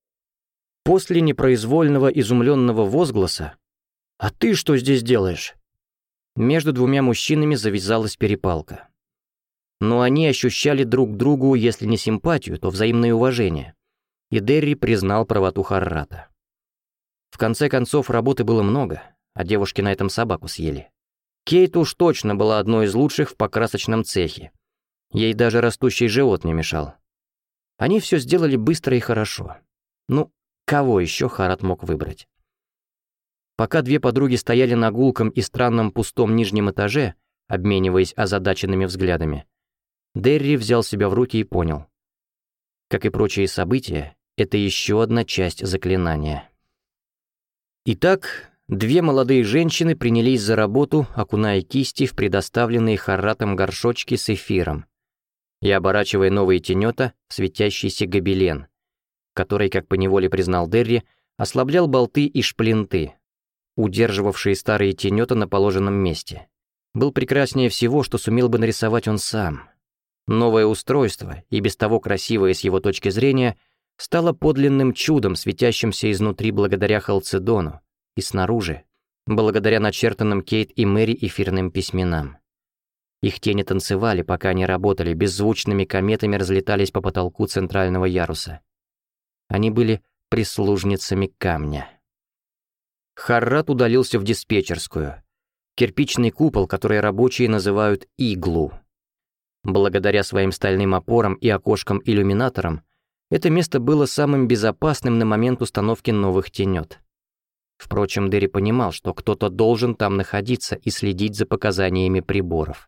После непроизвольного изумленного возгласа «А ты что здесь делаешь?» между двумя мужчинами завязалась перепалка. Но они ощущали друг другу, если не симпатию, то взаимное уважение, и Дерри признал правоту Харрата. В конце концов, работы было много, а девушки на этом собаку съели. Кейт уж точно была одной из лучших в покрасочном цехе. Ей даже растущий живот не мешал. Они все сделали быстро и хорошо. Ну, кого еще Харрат мог выбрать? Пока две подруги стояли на гулком и странном пустом нижнем этаже, обмениваясь озадаченными взглядами, Дерри взял себя в руки и понял. Как и прочие события, это еще одна часть заклинания. Итак, две молодые женщины принялись за работу, окуная кисти в предоставленные Харратом горшочки с эфиром и оборачивая новые тенета в светящийся гобелен, который, как поневоле признал Дерри, ослаблял болты и шплинты, удерживавшие старые тенета на положенном месте. Был прекраснее всего, что сумел бы нарисовать он сам. Новое устройство, и без того красивое с его точки зрения, стало подлинным чудом, светящимся изнутри благодаря халцедону, и снаружи, благодаря начертанным Кейт и Мэри эфирным письменам. Их тени танцевали, пока они работали, беззвучными кометами разлетались по потолку центрального яруса. Они были прислужницами камня. Харрат удалился в диспетчерскую, кирпичный купол, который рабочие называют иглу. Благодаря своим стальным опорам и окошкам-иллюминаторам, это место было самым безопасным на момент установки новых тенет. Впрочем, Дерри понимал, что кто-то должен там находиться и следить за показаниями приборов.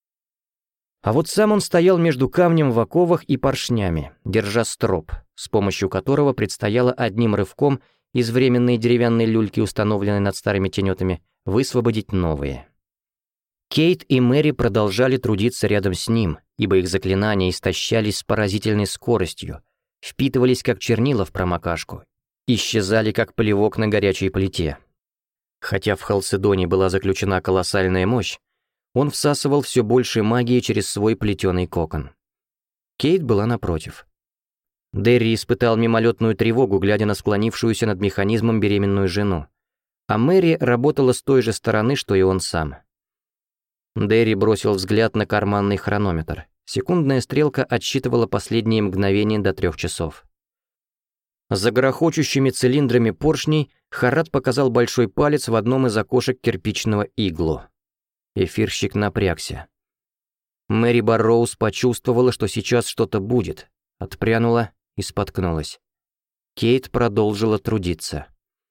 А вот сам он стоял между камнем в оковах и поршнями, держа строп, с помощью которого предстояло одним рывком из временной деревянной люльки, установленной над старыми тенетами, высвободить новые. Кейт и Мэри продолжали трудиться рядом с ним, ибо их заклинания истощались с поразительной скоростью, впитывались как чернила в промокашку, исчезали как плевок на горячей плите. Хотя в халцедоне была заключена колоссальная мощь, он всасывал все больше магии через свой плетеный кокон. Кейт была напротив. Дерри испытал мимолетную тревогу, глядя на склонившуюся над механизмом беременную жену, а Мэри работала с той же стороны, что и он сам. Дерри бросил взгляд на карманный хронометр. Секундная стрелка отсчитывала последние мгновения до трех часов. За грохочущими цилиндрами поршней Харрат показал большой палец в одном из окошек кирпичного иглу. Эфирщик напрягся. Мэри Барроуз почувствовала, что сейчас что-то будет, отпрянула и споткнулась. Кейт продолжила трудиться.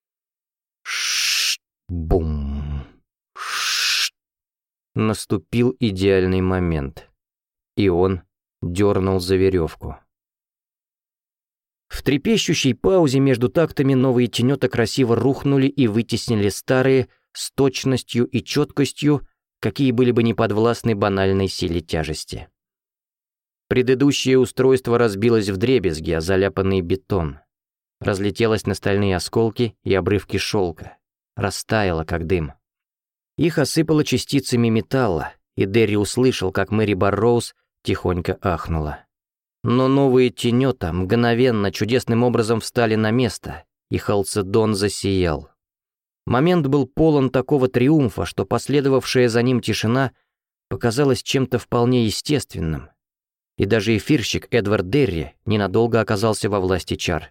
Ш-бум. Ш. Наступил идеальный момент. И он дернул за веревку. В трепещущей паузе между тактами новые тенета красиво рухнули и вытеснили старые с точностью и четкостью, какие были бы неподвластны банальной силе тяжести. Предыдущее устройство разбилось вдребезги, а заляпанный бетон разлетелось на стальные осколки и обрывки шелка, растаяло, как дым. Их осыпало частицами металла, и Дерри услышал, как Мэри Барроуз тихонько ахнула. Но новые тенета мгновенно, чудесным образом встали на место, и Халцедон засиял. Момент был полон такого триумфа, что последовавшая за ним тишина показалась чем-то вполне естественным, и даже эфирщик Эдвард Дерри ненадолго оказался во власти чар.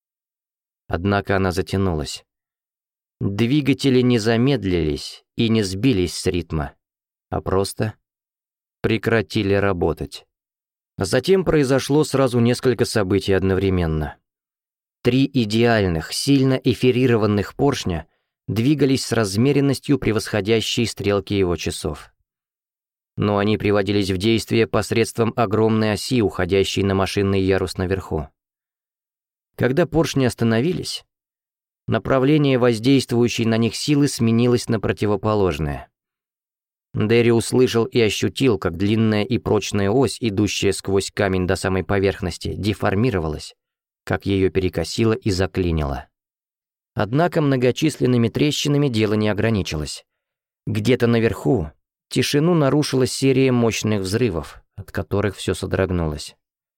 Однако она затянулась. Двигатели не замедлились и не сбились с ритма, а просто прекратили работать. Затем произошло сразу несколько событий одновременно. Три идеальных, сильно эфирированных поршня двигались с размеренностью, превосходящей стрелки его часов. Но они приводились в действие посредством огромной оси, уходящей на машинный ярус наверху. Когда поршни остановились, направление воздействующей на них силы сменилось на противоположное. Дерри услышал и ощутил, как длинная и прочная ось, идущая сквозь камень до самой поверхности, деформировалась, как ее перекосило и заклинило. Однако многочисленными трещинами дело не ограничилось. Где-то наверху тишину нарушила серия мощных взрывов, от которых все содрогнулось.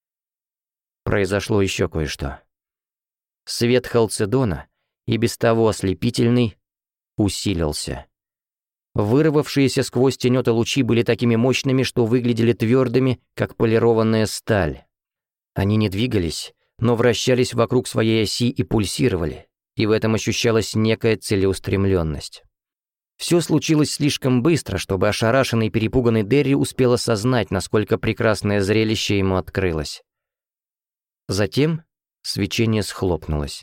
Произошло еще кое-что. Свет Халцедона, и без того ослепительный, усилился. Вырвавшиеся сквозь тенета лучи были такими мощными, что выглядели твердыми, как полированная сталь. Они не двигались, но вращались вокруг своей оси и пульсировали, и в этом ощущалась некая целеустремленность. Все случилось слишком быстро, чтобы ошарашенный и перепуганный Дерри успел осознать, насколько прекрасное зрелище ему открылось. Затем свечение схлопнулось.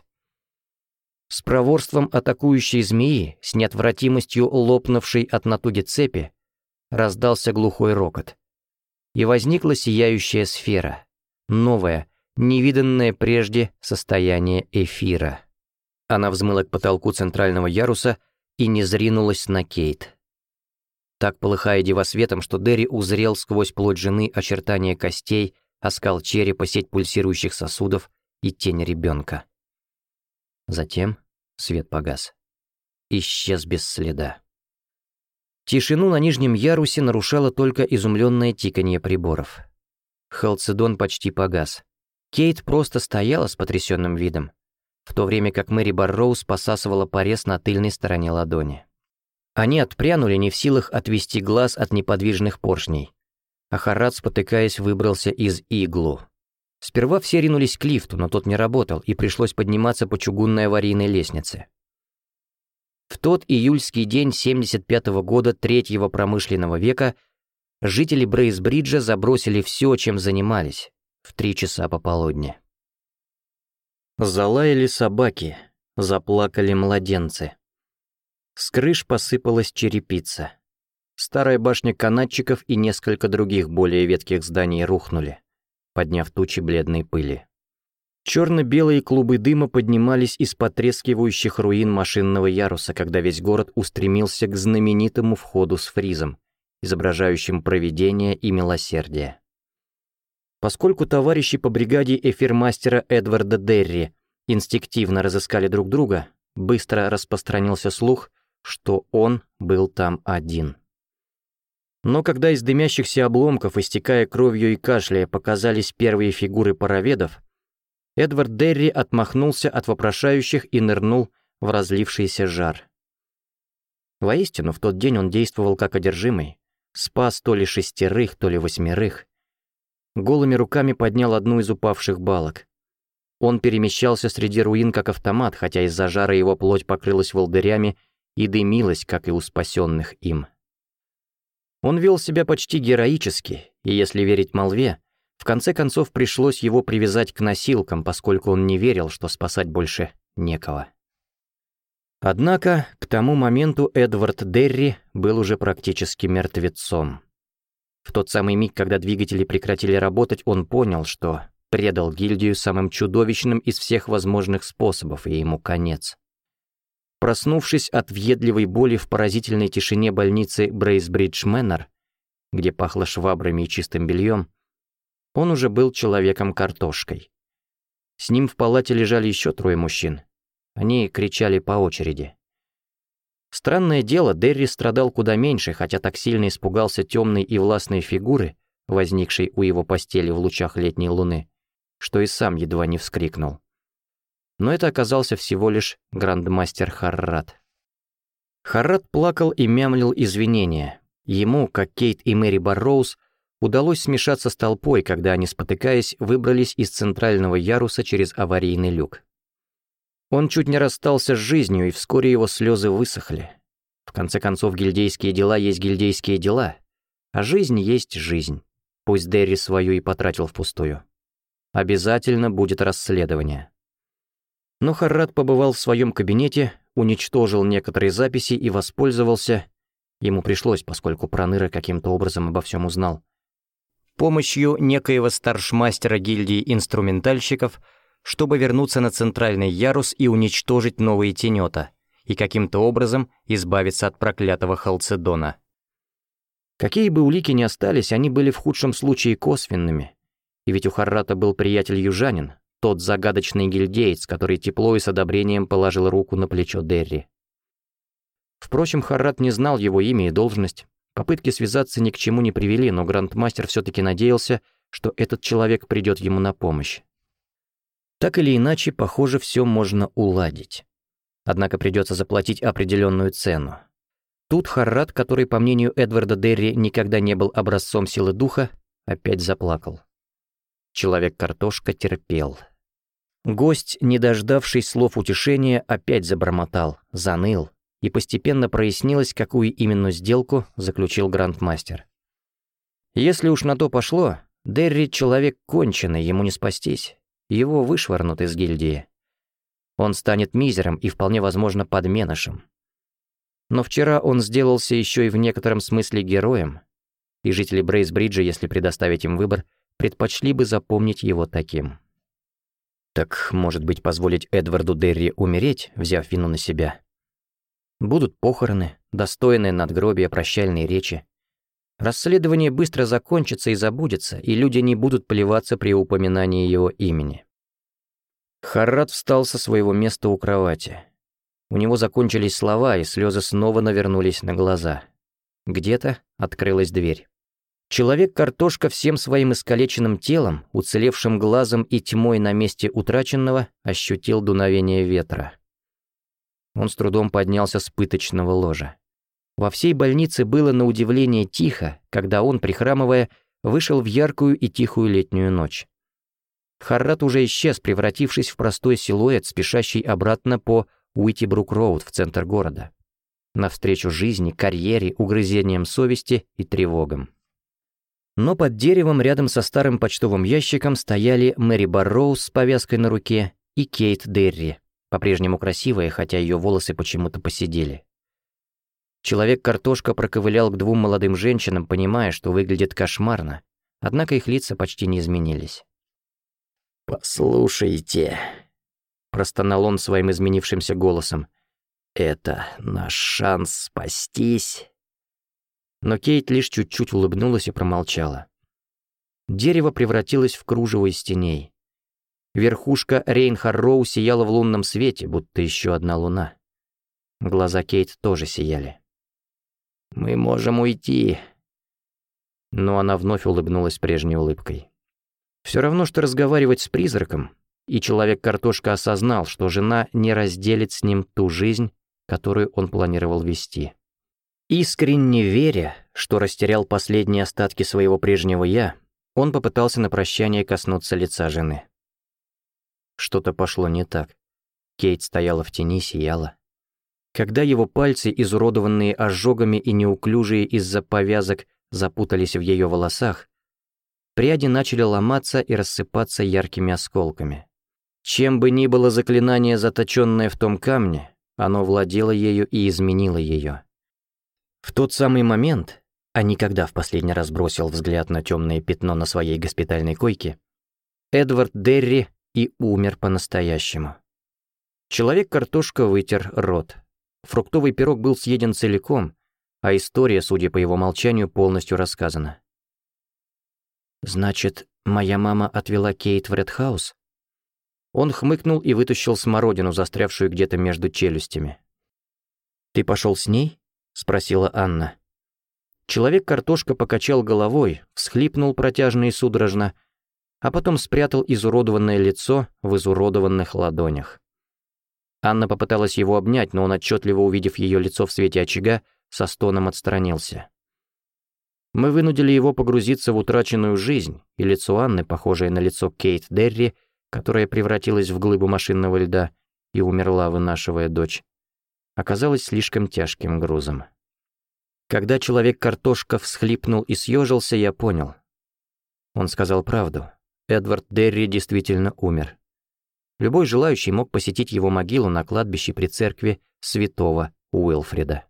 С проворством атакующей змеи, с неотвратимостью лопнувшей от натуги цепи, раздался глухой рокот. И возникла сияющая сфера, новое, невиданное прежде состояние эфира. Она взмыла к потолку центрального яруса и не зринулась на Кейт. Так полыхая девосветом, что Дерри узрел сквозь плоть жены очертания костей, оскал черепа, сеть пульсирующих сосудов и тень ребенка. Затем свет погас. Исчез без следа. Тишину на нижнем ярусе нарушало только изумленное тиканье приборов. Халцедон почти погас. Кейт просто стояла с потрясенным видом, в то время как Мэри Барроуз посасывала порез на тыльной стороне ладони. Они отпрянули, не в силах отвести глаз от неподвижных поршней, а Харрат, спотыкаясь, выбрался из иглу. Сперва все ринулись к лифту, но тот не работал, и пришлось подниматься по чугунной аварийной лестнице. В тот июльский день семьдесят пятого года третьего промышленного века жители Брейсбриджа забросили все, чем занимались, в три часа пополудни. Залаяли собаки, заплакали младенцы. С крыш посыпалась черепица. Старая башня канатчиков и несколько других более ветхих зданий рухнули, подняв тучи бледной пыли. Черно-белые клубы дыма поднимались из потрескивающих руин машинного яруса, когда весь город устремился к знаменитому входу с фризом, изображающим провидение и милосердие. Поскольку товарищи по бригаде эфирмастера Эдварда Дерри инстинктивно разыскали друг друга, быстро распространился слух, что он был там один. Но когда из дымящихся обломков, истекая кровью и кашляя, показались первые фигуры пароведов, Эдвард Дерри отмахнулся от вопрошающих и нырнул в разлившийся жар. Воистину, в тот день он действовал как одержимый, спас то ли шестерых, то ли восьмерых. Голыми руками поднял одну из упавших балок. Он перемещался среди руин как автомат, хотя из-за жара его плоть покрылась волдырями и дымилась, как и у спасенных им. Он вел себя почти героически, и, если верить молве, в конце концов пришлось его привязать к носилкам, поскольку он не верил, что спасать больше некого. Однако, к тому моменту Эдвард Дерри был уже практически мертвецом. В тот самый миг, когда двигатели прекратили работать, он понял, что предал гильдию самым чудовищным из всех возможных способов, и ему конец. Проснувшись от въедливой боли в поразительной тишине больницы Брейсбридж Мэннер, где пахло швабрами и чистым бельем, он уже был человеком-картошкой. С ним в палате лежали еще трое мужчин. Они кричали по очереди. Странное дело, Дерри страдал куда меньше, хотя так сильно испугался темной и властной фигуры, возникшей у его постели в лучах летней луны, что и сам едва не вскрикнул. Но это оказался всего лишь грандмастер Харрат. Харрат плакал и мямлил извинения. Ему, как Кейт и Мэри Барроуз, удалось смешаться с толпой, когда они, спотыкаясь, выбрались из центрального яруса через аварийный люк. Он чуть не расстался с жизнью, и вскоре его слезы высохли. В конце концов, гильдейские дела есть гильдейские дела, а жизнь есть жизнь. Пусть Дерри свою и потратил впустую. Обязательно будет расследование. Но Харрат побывал в своем кабинете, уничтожил некоторые записи и воспользовался, ему пришлось, поскольку Проныра каким-то образом обо всем узнал, помощью некоего старшмастера гильдии инструментальщиков, чтобы вернуться на центральный ярус и уничтожить новые тенета, и каким-то образом избавиться от проклятого Халцедона. Какие бы улики ни остались, они были в худшем случае косвенными, и ведь у Харрата был приятель-южанин, тот загадочный гильдеец, который тепло и с одобрением положил руку на плечо Дерри. Впрочем, Харрат не знал его имя и должность. Попытки связаться ни к чему не привели, но грандмастер все-таки надеялся, что этот человек придет ему на помощь. Так или иначе, похоже, все можно уладить. Однако придется заплатить определенную цену. Тут Харрат, который, по мнению Эдварда Дерри, никогда не был образцом силы духа, опять заплакал. Человек-картошка терпел. Гость, не дождавшись слов утешения, опять забормотал, заныл, и постепенно прояснилось, какую именно сделку заключил грандмастер. Если уж на то пошло, Дерри человек конченый, ему не спастись, его вышвырнут из гильдии. Он станет мизером и вполне возможно подменышем. Но вчера он сделался еще и в некотором смысле героем, и жители Брейсбриджа, если предоставить им выбор, предпочли бы запомнить его таким. Так, может быть, позволить Эдварду Дерри умереть, взяв вину на себя? Будут похороны, достойные надгробия, прощальные речи. Расследование быстро закончится и забудется, и люди не будут плеваться при упоминании его имени. Харрат встал со своего места у кровати. У него закончились слова, и слезы снова навернулись на глаза. Где-то открылась дверь. Человек-картошка всем своим искалеченным телом, уцелевшим глазом и тьмой на месте утраченного, ощутил дуновение ветра. Он с трудом поднялся с пыточного ложа. Во всей больнице было на удивление тихо, когда он, прихрамывая, вышел в яркую и тихую летнюю ночь. Харрат уже исчез, превратившись в простой силуэт, спешащий обратно по Уитибрук-роуд в центр города, навстречу жизни, карьере, угрызениям совести и тревогам. Но под деревом рядом со старым почтовым ящиком стояли Мэри Барроуз с повязкой на руке и Кейт Дерри, по-прежнему красивая, хотя ее волосы почему-то поседели. Человек-картошка проковылял к двум молодым женщинам, понимая, что выглядит кошмарно, однако их лица почти не изменились. «Послушайте», — простонал он своим изменившимся голосом, — «это наш шанс спастись». Но Кейт лишь чуть-чуть улыбнулась и промолчала. Дерево превратилось в кружево из теней. Верхушка Рейнхарроу сияла в лунном свете, будто еще одна луна. Глаза Кейт тоже сияли. «Мы можем уйти». Но она вновь улыбнулась прежней улыбкой. Все равно, что разговаривать с призраком, и человек-картошка осознал, что жена не разделит с ним ту жизнь, которую он планировал вести. Искренне веря, что растерял последние остатки своего прежнего «я», он попытался на прощание коснуться лица жены. Что-то пошло не так. Кейт стояла в тени, сияла. Когда его пальцы, изуродованные ожогами и неуклюжие из-за повязок, запутались в ее волосах, пряди начали ломаться и рассыпаться яркими осколками. Чем бы ни было заклинание, заточенное в том камне, оно владело ею и изменило ее. В тот самый момент, а никогда в последний раз бросил взгляд на темное пятно на своей госпитальной койке, Эдвард Дерри и умер по-настоящему. Человек-картошка вытер рот. Фруктовый пирог был съеден целиком, а история, судя по его молчанию, полностью рассказана. «Значит, моя мама отвела Кейт в Редхаус?» Он хмыкнул и вытащил смородину, застрявшую где-то между челюстями. «Ты пошел с ней?» — спросила Анна. Человек-картошка покачал головой, всхлипнул протяжно и судорожно, а потом спрятал изуродованное лицо в изуродованных ладонях. Анна попыталась его обнять, но он, отчетливо увидев ее лицо в свете очага, со стоном отстранился. Мы вынудили его погрузиться в утраченную жизнь, и лицо Анны, похожее на лицо Кейт Дерри, которая превратилась в глыбу машинного льда и умерла, вынашивая дочь, оказалось слишком тяжким грузом. Когда человек-картошка всхлипнул и съежился, я понял. Он сказал правду. Эдвард Дерри действительно умер. Любой желающий мог посетить его могилу на кладбище при церкви святого Уилфрида.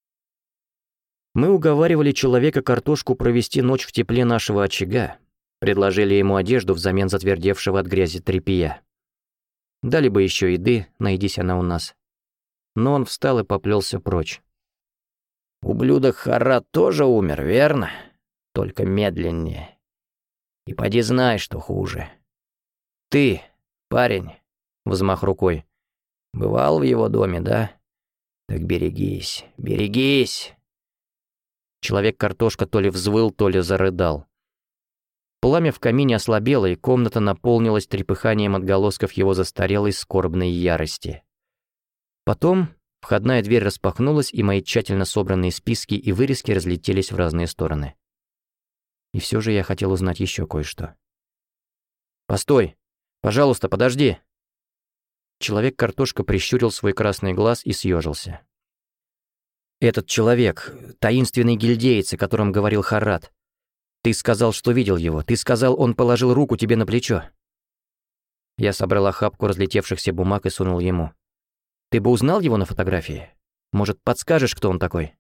Мы уговаривали человека-картошку провести ночь в тепле нашего очага, предложили ему одежду взамен затвердевшего от грязи тряпья. Дали бы еще еды, найдись она у нас. Но он встал и поплелся прочь. «Ублюдок Харрат тоже умер, верно? Только медленнее. И поди знай, что хуже. Ты, парень», — взмах рукой, — «бывал в его доме, да? Так берегись, берегись». Человек-картошка то ли взвыл, то ли зарыдал. Пламя в камине ослабело, и комната наполнилась трепыханием отголосков его застарелой скорбной ярости. Потом входная дверь распахнулась, и мои тщательно собранные списки и вырезки разлетелись в разные стороны. И все же я хотел узнать еще кое-что. «Постой! Пожалуйста, подожди!» Человек-картошка прищурил свой красный глаз и съежился. «Этот человек, таинственный гильдеец, о котором говорил Харрат. Ты сказал, что видел его. Ты сказал, он положил руку тебе на плечо». Я собрал охапку разлетевшихся бумаг и сунул ему. «Ты бы узнал его на фотографии? Может, подскажешь, кто он такой?»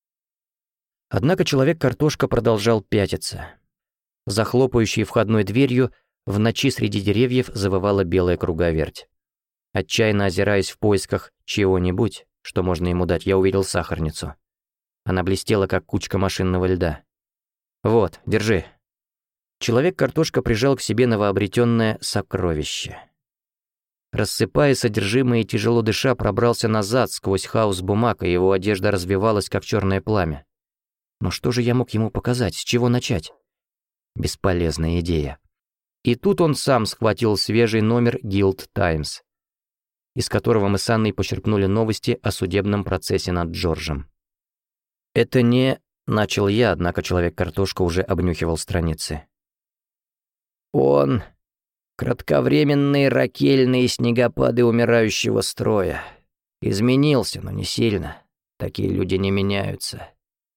Однако человек-картошка продолжал пятиться. За хлопающей входной дверью в ночи среди деревьев завывала белая круговерть. Отчаянно озираясь в поисках чего-нибудь, что можно ему дать, я увидел сахарницу. Она блестела, как кучка машинного льда. «Вот, держи». Человек-картошка прижал к себе новообретенное сокровище. Рассыпая содержимое и тяжело дыша, пробрался назад сквозь хаос бумаг, и его одежда развивалась, как черное пламя. Но что же я мог ему показать, с чего начать? Бесполезная идея. И тут он сам схватил свежий номер Guild Times, из которого мы с Анной почерпнули новости о судебном процессе над Джорджем. «Это не...» — начал я, однако человек-картошка уже обнюхивал страницы. «Он... кратковременные ракельные снегопады умирающего строя. Изменился, но не сильно. Такие люди не меняются».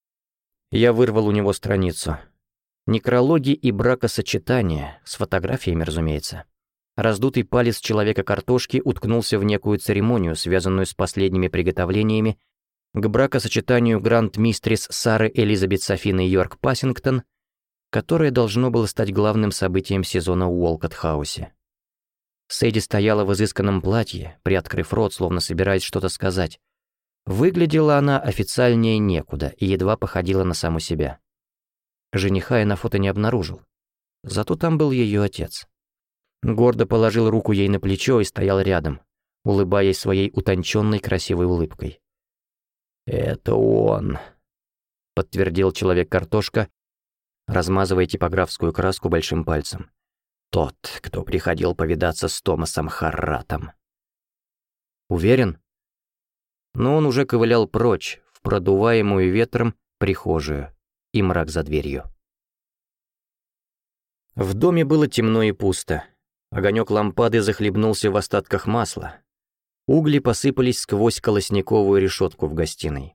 Я вырвал у него страницу. Некрологи и бракосочетания, с фотографиями, разумеется. Раздутый палец человека-картошки уткнулся в некую церемонию, связанную с последними приготовлениями к бракосочетанию гранд-мистрис Сары Элизабет Софины Йорк Пассингтон, которое должно было стать главным событием сезона в Уолкот-хаусе. Сэдди стояла в изысканном платье, приоткрыв рот, словно собираясь что-то сказать. Выглядела она официальнее некуда и едва походила на саму себя. Жениха я на фото не обнаружил. Зато там был ее отец. Гордо положил руку ей на плечо и стоял рядом, улыбаясь своей утонченной красивой улыбкой. «Это он», — подтвердил человек-картошка, размазывая типографскую краску большим пальцем. «Тот, кто приходил повидаться с Томасом Харратом». «Уверен?» Но он уже ковылял прочь, в продуваемую ветром прихожую, и мрак за дверью. В доме было темно и пусто. Огонек лампады захлебнулся в остатках масла. Угли посыпались сквозь колосниковую решетку в гостиной.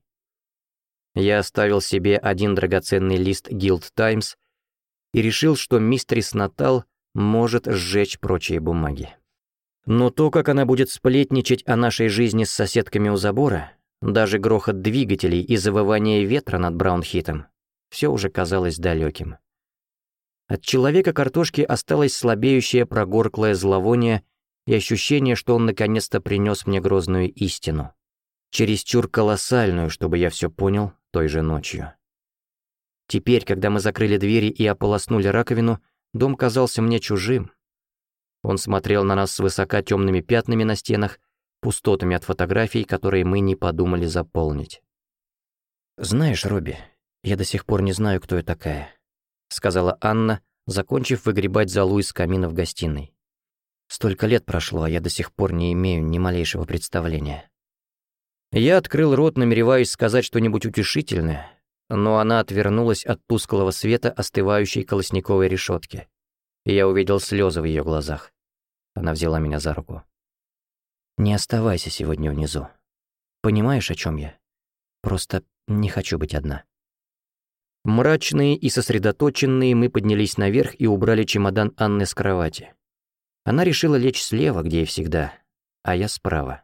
Я оставил себе один драгоценный лист Guild Times и решил, что мистерис Натал может сжечь прочие бумаги. Но то, как она будет сплетничать о нашей жизни с соседками у забора, даже грохот двигателей и завывание ветра над Браунхитом, все уже казалось далеким. От человека картошки осталось слабеющее прогорклое зловоние и ощущение, что он наконец-то принес мне грозную истину, чересчур колоссальную, чтобы я все понял той же ночью. Теперь, когда мы закрыли двери и ополоснули раковину, дом казался мне чужим. Он смотрел на нас свысока темными пятнами на стенах, пустотами от фотографий, которые мы не подумали заполнить. «Знаешь, Робби, я до сих пор не знаю, кто я такая», — сказала Анна, закончив выгребать золу из камина в гостиной. «Столько лет прошло, а я до сих пор не имею ни малейшего представления». Я открыл рот, намереваясь сказать что-нибудь утешительное, но она отвернулась от тусклого света остывающей колосниковой решетки, и я увидел слезы в ее глазах. Она взяла меня за руку. «Не оставайся сегодня внизу. Понимаешь, о чем я? Просто не хочу быть одна». Мрачные и сосредоточенные мы поднялись наверх и убрали чемодан Анны с кровати. Она решила лечь слева, где и всегда, а я справа.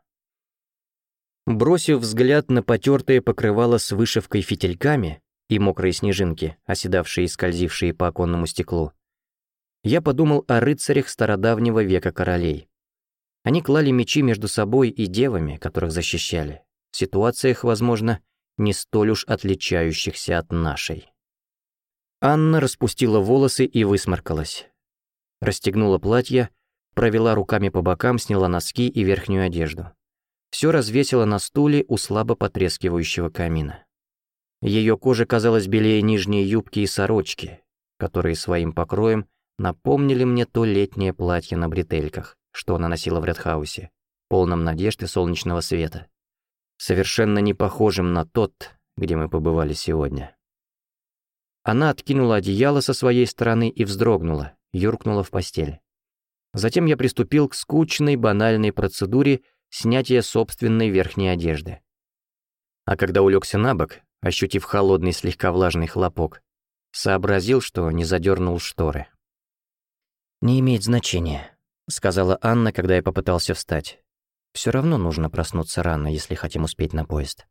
Бросив взгляд на потертое покрывало с вышивкой фитильками и мокрые снежинки, оседавшие и скользившие по оконному стеклу, я подумал о рыцарях стародавнего века королей. Они клали мечи между собой и девами, которых защищали, в ситуациях, возможно, не столь уж отличающихся от нашей. Анна распустила волосы и высморкалась. Расстегнула платье, провела руками по бокам, сняла носки и верхнюю одежду. Все развесила на стуле у слабо потрескивающего камина. Ее кожа казалась белее нижней юбки и сорочки, которые своим покроем напомнили мне то летнее платье на бретельках, что она носила в Редхаусе, полном надежд и солнечного света, совершенно не похожим на тот, где мы побывали сегодня. Она откинула одеяло со своей стороны и вздрогнула, юркнула в постель. Затем я приступил к скучной, банальной процедуре снятия собственной верхней одежды. А когда улегся на бок, ощутив холодный, слегка влажный хлопок, сообразил, что не задернул шторы. «Не имеет значения», — сказала Анна, когда я попытался встать. «Все равно нужно проснуться рано, если хотим успеть на поезд».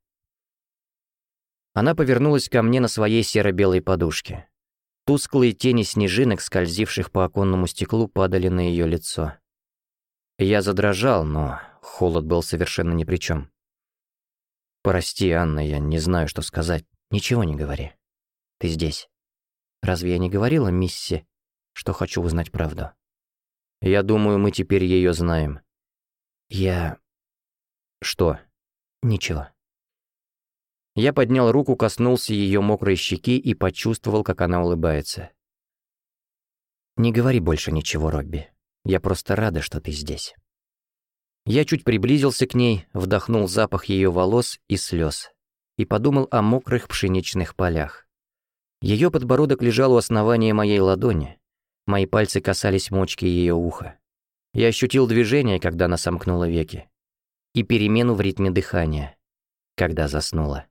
Она повернулась ко мне на своей серо-белой подушке. Тусклые тени снежинок, скользивших по оконному стеклу, падали на ее лицо. Я задрожал, но холод был совершенно ни при чем. «Прости, Анна, я не знаю, что сказать». «Ничего не говори. Ты здесь. Разве я не говорила мисси, что хочу узнать правду?» «Я думаю, мы теперь ее знаем». «Я...» «Что?» «Ничего». Я поднял руку, коснулся ее мокрой щеки и почувствовал, как она улыбается. «Не говори больше ничего, Робби. Я просто рада, что ты здесь». Я чуть приблизился к ней, вдохнул запах ее волос и слез и подумал о мокрых пшеничных полях. Ее подбородок лежал у основания моей ладони, мои пальцы касались мочки ее уха. Я ощутил движение, когда она сомкнула веки, и перемену в ритме дыхания, когда заснула.